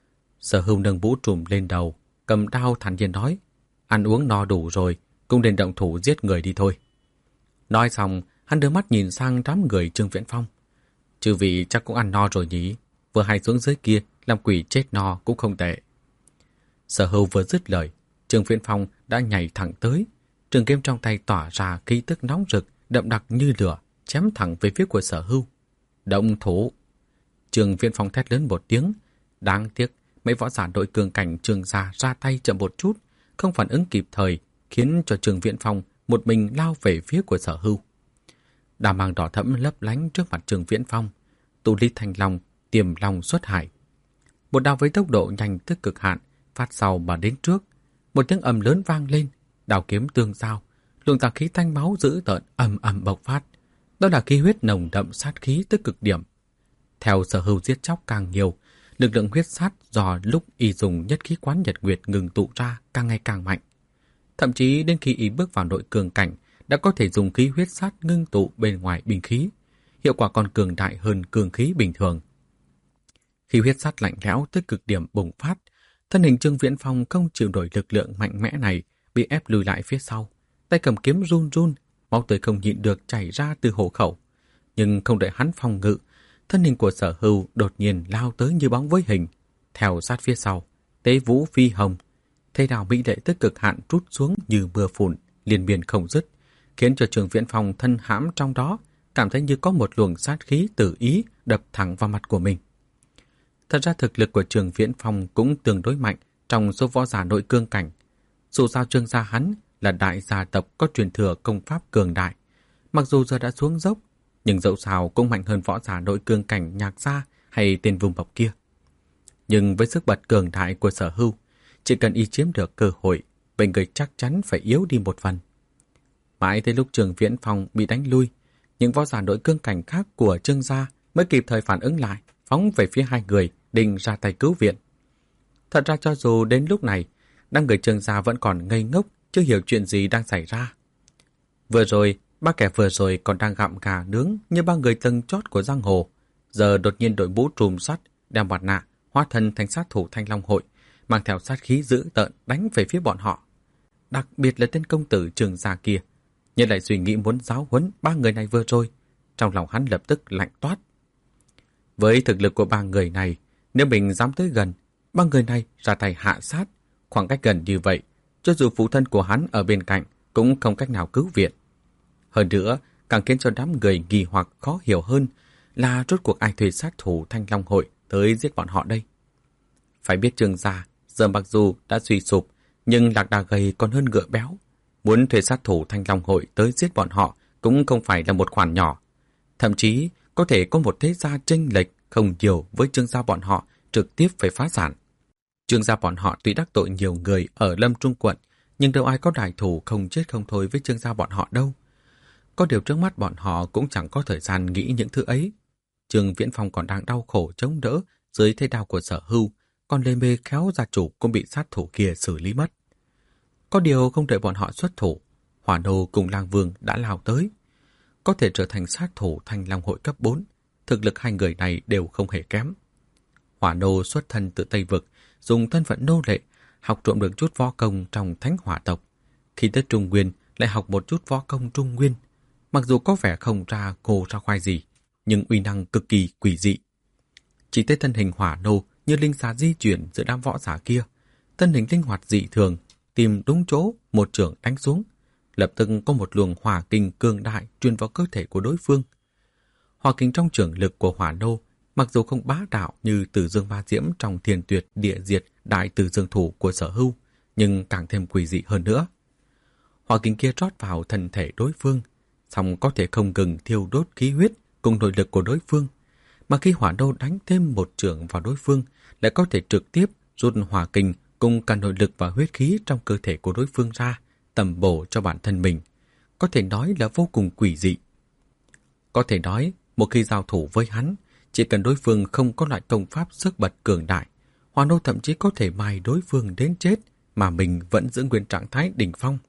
Sở Hưu nâng mũ trùm lên đầu, cầm đao thản nhiên nói: ăn uống no đủ rồi, cũng nên động thủ giết người đi thôi. Nói xong, hắn đưa mắt nhìn sang đám người Trương Viễn Phong. Chư vị chắc cũng ăn no rồi nhỉ, vừa hay xuống dưới kia làm quỷ chết no cũng không tệ. Sở Hưu vừa dứt lời, Trương Viễn Phong đã nhảy thẳng tới, trường kiếm trong tay tỏa ra khí tức nóng rực, đậm đặc như lửa, chém thẳng về phía của Sở Hưu. Động thủ! Trương Viễn Phong thét lớn một tiếng. Đáng tiếc mấy võ giả đội cường cảnh Trương gia ra tay chậm một chút, không phản ứng kịp thời, khiến cho Trương Viễn Phong một mình lao về phía của Sở Hưu. Đao mang đỏ thẫm lấp lánh trước mặt Trương Viễn Phong, tụ ly thành long, tiềm long xuất hải. Một đao với tốc độ nhanh tới cực hạn, phát sau mà đến trước. Một tiếng ầm lớn vang lên, đao kiếm tương giao, luồng tà khí thanh máu dữ tợn ầm ầm bộc phát. Đó là khí huyết nồng đậm sát khí tới cực điểm. Theo Sở Hưu giết chóc càng nhiều, lực lượng huyết sát do lúc y dùng nhất khí quán nhật nguyệt ngừng tụ ra càng ngày càng mạnh. Thậm chí đến khi y bước vào nội cường cảnh, đã có thể dùng khí huyết sát ngưng tụ bên ngoài binh khí, hiệu quả còn cường đại hơn cường khí bình thường. Khi huyết sát lạnh lẽo tới cực điểm bùng phát, thân hình Trương Viễn Phong không chịu nổi lực lượng mạnh mẽ này, bị ép lùi lại phía sau, tay cầm kiếm run run, máu tươi không nhịn được chảy ra từ hổ khẩu. Nhưng không đợi hắn phòng ngự, thân hình của Sở Hưu đột nhiên lao tới như bóng với hình, theo sát phía sau, tế vũ phi hồng, thế đào mỹ lệ tới cực hạn trút xuống như mưa phùn, liên miên không dứt, khiến cho Trương Viễn Phong thân hãm trong đó, cảm thấy như có một luồng sát khí tự ý đập thẳng vào mặt của mình. Thật ra thực lực của Trương Viễn Phong cũng tương đối mạnh trong số võ giả nội cương cảnh. Dù sao Trương gia hắn là đại gia tộc có truyền thừa công pháp cường đại, mặc dù giờ đã xuống dốc, nhưng dẫu sao cũng mạnh hơn võ giả nội cương cảnh Nhạc gia hay tên vùng bọc kia. Nhưng với sức bật cường đại của Sở Hưu, chỉ cần y chiếm được cơ hội, vậy người chắc chắn phải yếu đi một phần. Mãi tới lúc Trương Viễn Phong bị đánh lui, những võ giả nội cương cảnh khác của Trương gia mới kịp thời phản ứng lại, phóng về phía hai người, định ra tay cứu viện. Thật ra cho dù đến lúc này, đám người Trương gia vẫn còn ngây ngốc, chưa hiểu chuyện gì đang xảy ra. Vừa rồi, ba kẻ vừa rồi còn đang gặm gà nướng như ba người tầng chót của giang hồ, giờ đột nhiên đội mũ trùm sắt, đeo mặt nạ, hóa thân thành sát thủ Thanh Long Hội, mang theo sát khí dữ tợn đánh về phía bọn họ. Đặc biệt là tên công tử Trương gia kia, nhưng lại suy nghĩ muốn giáo huấn ba người này vừa rồi, trong lòng hắn lập tức lạnh toát. Với thực lực của ba người này, nếu mình dám tới gần, ba người này ra tay hạ sát, khoảng cách gần như vậy, cho dù phụ thân của hắn ở bên cạnh cũng không cách nào cứu viện. Hơn nữa, càng khiến cho đám người nghi hoặc khó hiểu hơn là rốt cuộc ai thuê sát thủ Thanh Long Hội tới giết bọn họ đây. Phải biết Trương gia giờ mặc dù đã suy sụp, nhưng lạc đà gầy còn hơn ngựa béo. Muốn thuê sát thủ Thanh Long Hội tới giết bọn họ cũng không phải là một khoản nhỏ. Thậm chí có thể có một thế gia chênh lệch không nhiều với Trương gia bọn họ trực tiếp phải phá sản. Trương gia bọn họ tuy đắc tội nhiều người ở Lâm Trung quận, nhưng đâu ai có đại thủ không chết không thôi với Trương gia bọn họ đâu. Có điều trước mắt bọn họ cũng chẳng có thời gian nghĩ những thứ ấy. Trương Viễn Phong còn đang đau khổ chống đỡ dưới thế đao của Sở Hưu, còn Lê Mê khéo gia chủ cũng bị sát thủ kia xử lý mất. Có điều không đợi bọn họ xuất thủ, Hỏa Nô cùng Lang Vương đã lao tới. Có thể trở thành sát thủ Thanh Long hội cấp 4, thực lực hai người này đều không hề kém. Hỏa Nô xuất thân từ Tây Vực, dùng thân phận nô lệ, học trộm được chút võ công trong Thánh Hỏa tộc. Khi tới Trung Nguyên lại học một chút võ công Trung Nguyên. Mặc dù có vẻ không ra cô ra khoai gì, nhưng uy năng cực kỳ quỷ dị. Chỉ thấy thân hình Hỏa Nô như linh xà di chuyển giữa đám võ giả kia. Thân hình linh hoạt dị thường, tìm đúng chỗ, một chưởng đánh xuống. Lập tức có một luồng hỏa kinh cường đại truyền vào cơ thể của đối phương. Hỏa kinh trong chưởng lực của Hỏa Nô mặc dù không bá đạo như Từ Dương Ba Diễm trong Thiền Tuyệt Địa Diệt Đại Từ Dương Thủ của Sở Hưu, nhưng càng thêm quỷ dị hơn nữa. Hỏa kinh kia rót vào thân thể đối phương, song có thể không ngừng thiêu đốt khí huyết cùng nội lực của đối phương, mà khi Hỏa Nô đánh thêm một chưởng vào đối phương, lại có thể trực tiếp rút hỏa kinh cùng cả nội lực và huyết khí trong cơ thể của đối phương ra, tầm bổ cho bản thân mình. Có thể nói là vô cùng quỷ dị. Có thể nói, một khi giao thủ với hắn, chỉ cần đối phương không có loại công pháp sức bật cường đại, Hỏa Nô thậm chí có thể mài đối phương đến chết mà mình vẫn giữ nguyên trạng thái đỉnh phong.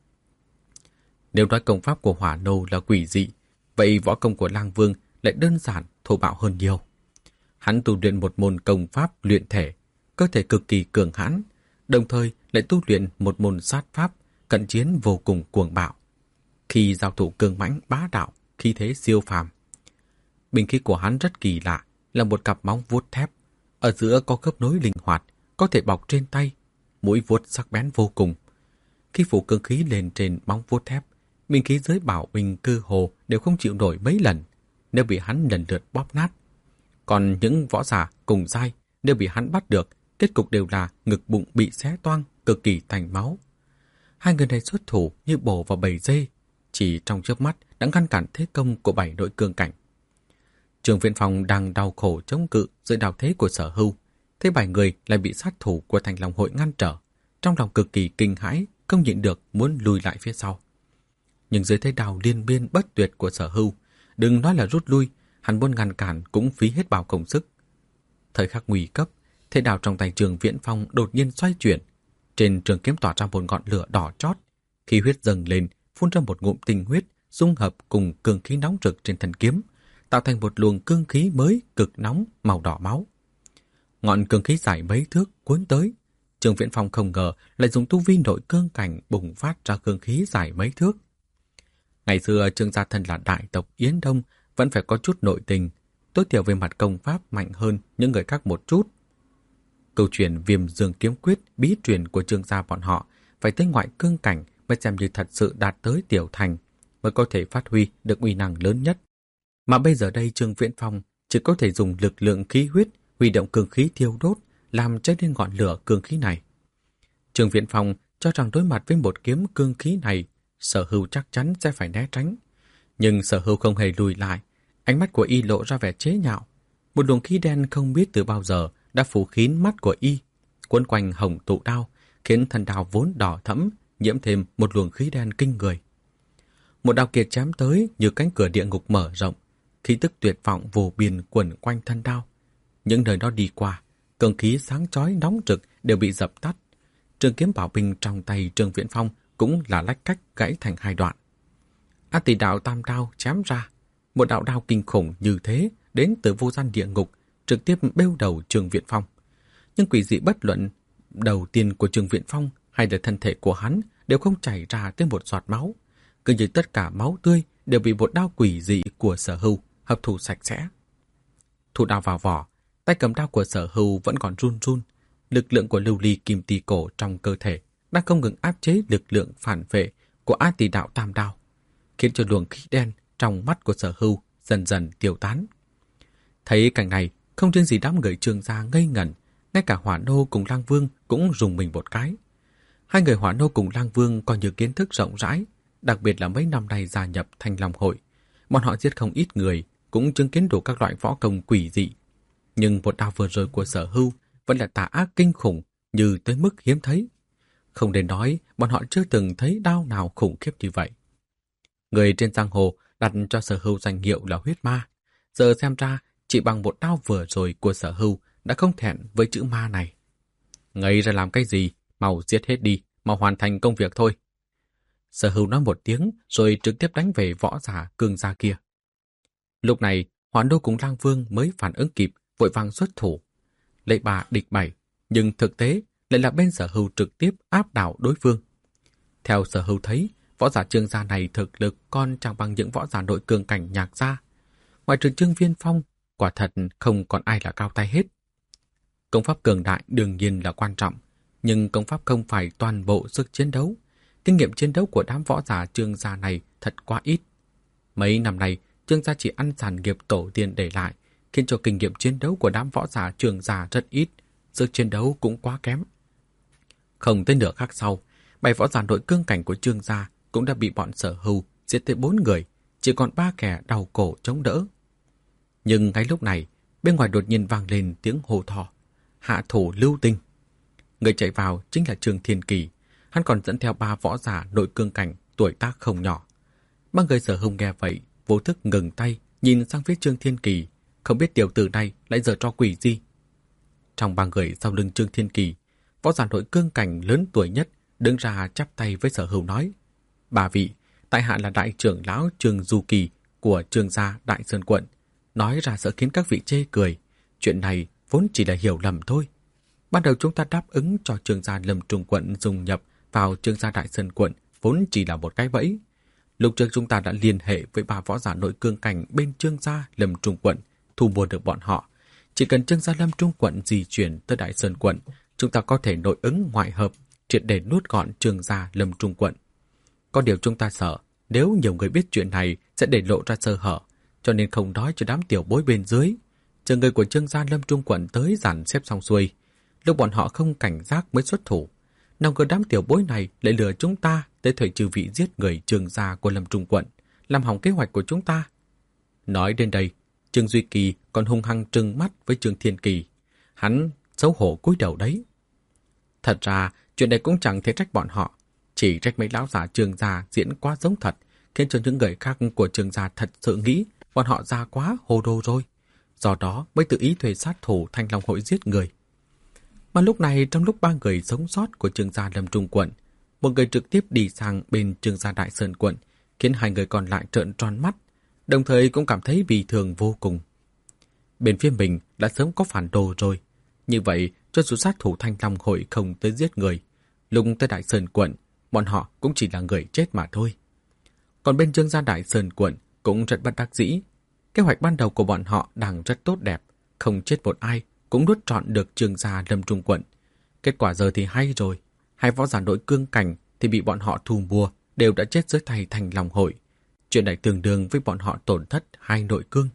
Nếu nói công pháp của Hỏa Nô là quỷ dị, vậy võ công của Lang Vương lại đơn giản, thô bạo hơn nhiều. Hắn tu luyện một môn công pháp luyện thể, cơ thể cực kỳ cường hãn, đồng thời lại tu luyện một môn sát pháp, cận chiến vô cùng cuồng bạo. Khi giao thủ cường mãnh bá đạo, khí thế siêu phàm. Binh khí của hắn rất kỳ lạ, là một cặp móng vuốt thép, ở giữa có khớp nối linh hoạt, có thể bọc trên tay, mũi vuốt sắc bén vô cùng. Khi phủ cương khí lên trên móng vuốt thép, binh khí giới bảo binh cơ hồ đều không chịu nổi mấy lần, nếu bị hắn lần lượt bóp nát. Còn những võ giả cùng giai nếu bị hắn bắt được, kết cục đều là ngực bụng bị xé toang, cực kỳ thành máu. Hai người này xuất thủ như bổ vào bầy dê, chỉ trong chớp mắt đã ngăn cản thế công của 7 đội cương cảnh. Trương Viễn Phong đang đau khổ chống cự dưới đao thế của Sở Hưu, thấy 7 người lại bị sát thủ của Thanh Long hội ngăn trở, trong lòng cực kỳ kinh hãi, không nhịn được muốn lùi lại phía sau. Nhưng dưới thế đao liên miên bất tuyệt của Sở Hưu, đừng nói là rút lui, hắn muốn ngăn cản cũng phí hết bao công sức. Thời khắc nguy cấp, thế đao trong tay Trương Viễn Phong đột nhiên xoay chuyển, trên trường kiếm tỏa ra một ngọn lửa đỏ chót, khí huyết dâng lên, phun ra một ngụm tinh huyết, dung hợp cùng cương khí nóng rực trên thân kiếm, tạo thành một luồng cương khí mới cực nóng màu đỏ máu. Ngọn cương khí dài mấy thước cuốn tới, Trương Viễn Phong không ngờ lại dùng tu vi nội cương cảnh bùng phát ra cương khí dài mấy thước. Ngày xưa Trương gia thân là đại tộc Yến Đông, vẫn phải có chút nội tình, tối thiểu về mặt công pháp mạnh hơn những người khác một chút. Câu chuyện Viêm Dương kiếm quyết bí truyền của Trương gia bọn họ phải tới ngoại cương cảnh mới xem như thật sự đạt tới tiểu thành, mới có thể phát huy được uy năng lớn nhất. Mà bây giờ đây Trương Viễn Phong chỉ có thể dùng lực lượng khí huyết huy động cương khí thiêu đốt, làm cháy lên ngọn lửa cương khí này. Trương Viễn Phong cho rằng đối mặt với một kiếm cương khí này, Sở Hưu chắc chắn sẽ phải né tránh. Nhưng Sở Hưu không hề lùi lại, ánh mắt của y lộ ra vẻ chế nhạo. Một luồng khí đen không biết từ bao giờ đã phủ kín mắt của y, quấn quanh hồng tụ đao, khiến thân đao vốn đỏ thẫm nhiễm thêm một luồng khí đen kinh người. Một đao kia chém tới như cánh cửa địa ngục mở rộng, khí tức tuyệt vọng vô biên quẩn quanh thân đao. Những nơi đó đi qua, cương khí sáng chói nóng rực đều bị dập tắt. Trường kiếm bảo binh trong tay Trương Viễn Phong cũng là lách cách gãy thành hai đoạn. A Tỷ đạo tam đao chém ra, một đạo đao kinh khủng như thế đến từ vô gian địa ngục, trực tiếp bêu đầu Trương Viễn Phong. Nhưng quỷ dị bất luận đầu tiên của Trương Viễn Phong hay là thân thể của hắn đều không chảy ra tới một giọt máu, cứ như tất cả máu tươi đều bị một đao quỷ dị của Sở Hưu hấp thụ sạch sẽ. Thu đao vào vỏ, tay cầm đao của Sở Hưu vẫn còn run run. Lực lượng của lưu ly kim tỳ cổ trong cơ thể đang không ngừng áp chế lực lượng phản vệ của A Tỷ đạo tam đao, khiến cho luồng khí đen trong mắt của Sở Hưu dần dần tiêu tán. Thấy cảnh này, không riêng gì đám người Trương gia ngây ngẩn, ngay cả Hỏa Nô cùng Lang Vương cũng rùng mình một cái. Hai người Hỏa Nô cùng Lang Vương có nhiều kiến thức rộng rãi, đặc biệt là mấy năm nay gia nhập Thanh Long hội. Bọn họ giết không ít người, cũng chứng kiến đủ các loại võ công quỷ dị. Nhưng một đao vừa rồi của Sở Hưu vẫn là tà ác kinh khủng, như tới mức hiếm thấy. Không đến nói bọn họ chưa từng thấy đao nào khủng khiếp như vậy. Người trên giang hồ đặt cho Sở Hưu danh hiệu là huyết ma. Giờ xem ra chỉ bằng một đao vừa rồi của Sở Hưu đã không thẹn với chữ ma này. Ngây ra làm cái gì, mau giết hết đi, mau hoàn thành công việc thôi. Sở Hưu nói một tiếng rồi trực tiếp đánh về võ giả cường gia kia. Lúc này, Hoán Đô cùng Lang Vương mới phản ứng kịp, vội vàng xuất thủ. Lấy 3 địch 7, nhưng thực tế lại là bên Sở Hưu trực tiếp áp đảo đối phương. Theo Sở Hưu thấy, võ giả Trương gia này thực lực còn chẳng bằng những võ giả nội cường cảnh Nhạc gia. Ngoài trừ Trương Viên Phong, quả thật không còn ai là cao tay hết. Công pháp cường đại đương nhiên là quan trọng, nhưng công pháp không phải toàn bộ sức chiến đấu. Kinh nghiệm chiến đấu của đám võ giả Trương gia này thật quá ít. Mấy năm nay, Trương gia chỉ ăn sản nghiệp tổ tiên để lại, khiến cho kinh nghiệm chiến đấu của đám võ giả Trương gia rất ít, sức chiến đấu cũng quá kém. Không tới nửa khắc sau, 7 võ giả nội cương cảnh của Trương gia cũng đã bị bọn Sở Hưu giết tới 4 người, chỉ còn 3 kẻ đầu cổ chống đỡ. Nhưng ngay lúc này, bên ngoài đột nhiên vang lên tiếng hô to: "Hạ thủ lưu tình!" Người chạy vào chính là Trương Thiên Kỳ, hắn còn dẫn theo 3 võ giả nội cương cảnh tuổi tác không nhỏ. Ba người Sở Hưu nghe vậy, vô thức ngừng tay, nhìn sang phía Trương Thiên Kỳ, không biết tiểu tử này lại giở trò quỷ gì. Trong 3 người sau lưng Trương Thiên Kỳ, võ giả nội cương cảnh lớn tuổi nhất đứng ra chắp tay với Sở Hưu nói: "Bà vị, tại hạ là đại trưởng lão Trương Du Kỳ của Trương gia Đại Sơn quận, nói ra sợ khiến các vị chê cười. Chuyện này vốn chỉ là hiểu lầm thôi. Ban đầu chúng ta đáp ứng cho Trương gia Lâm Trung quận dung nhập vào Trương gia Đại Sơn quận vốn chỉ là một cái bẫy. Lúc trước chúng ta đã liên hệ với 3 võ giả nội cương cảnh bên Trương gia Lâm Trung quận, thu mua được bọn họ. Chỉ cần Trương gia Lâm Trung quận di chuyển tới Đại Sơn quận, chúng ta có thể nội ứng ngoại hợp, triệt để nuốt gọn Trương gia Lâm Trung quận. Có điều chúng ta sợ, nếu nhiều người biết chuyện này sẽ để lộ ra sơ hở, cho nên không nói cho đám tiểu bối bên dưới. Chờ người của Trương gia Lâm Trung quận tới dàn xếp xong xuôi, lúc bọn họ không cảnh giác mới xuất thủ. Nào ngờ đám tiểu bối này lại lừa chúng ta tới thời trừ vị giết người Trương gia của Lâm Trung quận, làm hỏng kế hoạch của chúng ta. Nói đến đây, Trương Duy Kỳ còn hung hăng trừng mắt với Trương Thiên Kỳ. Hắn xấu hổ cúi đầu đấy. Thật ra, chuyện này cũng chẳng thể trách bọn họ, chỉ trách mấy lão giả Trương gia diễn quá giống thật, khiến cho những người khác của Trương gia thật sự nghĩ bọn họ già quá hồ đồ rồi. Do đó mới tự ý thuê sát thủ Thanh Long hội giết người. Mà lúc này, trong lúc 3 người sống sót của Trương gia Lâm Trung quận, một người trực tiếp đi sang bên Trương gia Đại Sơn quận, khiến 2 người còn lại trợn tròn mắt, đồng thời cũng cảm thấy vì thường vô cùng. Bên phía mình đã sớm có phản đồ rồi. Như vậy, cho dù sát thủ Thanh Long hội không tới giết người, lúc tới Đại Sơn quận, bọn họ cũng chỉ là người chết mà thôi. Còn bên Trương gia Đại Sơn quận cũng rất bất đắc dĩ. Kế hoạch ban đầu của bọn họ đang rất tốt đẹp, không chết một ai, cũng nuốt trọn được Trương gia Lâm Trung quận. Kết quả giờ thì hay rồi, 2 võ giả nội cương cảnh thì bị bọn họ thu mua, đều đã chết dưới tay Thanh Long hội. Chuyện này tương đương với bọn họ tổn thất 2 nội cương.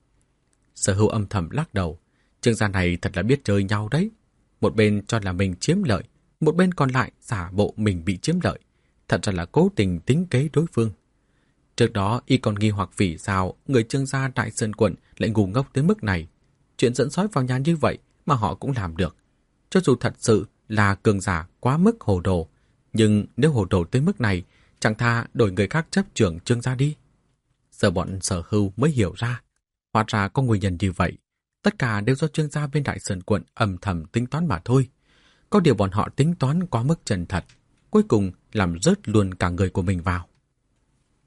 Sở Hưu âm thầm lắc đầu, Trương gia này thật là biết chơi nhau đấy. Một bên cho là mình chiếm lợi, một bên còn lại giả bộ mình bị chiếm lợi. Thật ra là cố tình tính kế đối phương. Trước đó y còn nghi hoặc vì sao người Trương gia Đại Sơn quận lại ngu ngốc tới mức này. Chuyện dẫn sói vào nhà như vậy mà họ cũng làm được. Cho dù thật sự là cường giả quá mức hồ đồ, nhưng nếu hồ đồ tới mức này, chẳng tha đổi người khác chấp trưởng Trương gia đi. Giờ bọn Sở Hưu mới hiểu ra, hóa ra có nguyên nhân như vậy. Tất cả đều do Trương gia bên Đại Sơn quận âm thầm tính toán mà thôi. Có điều bọn họ tính toán quá mức chân thật, cuối cùng làm rớt luôn cả người của mình vào.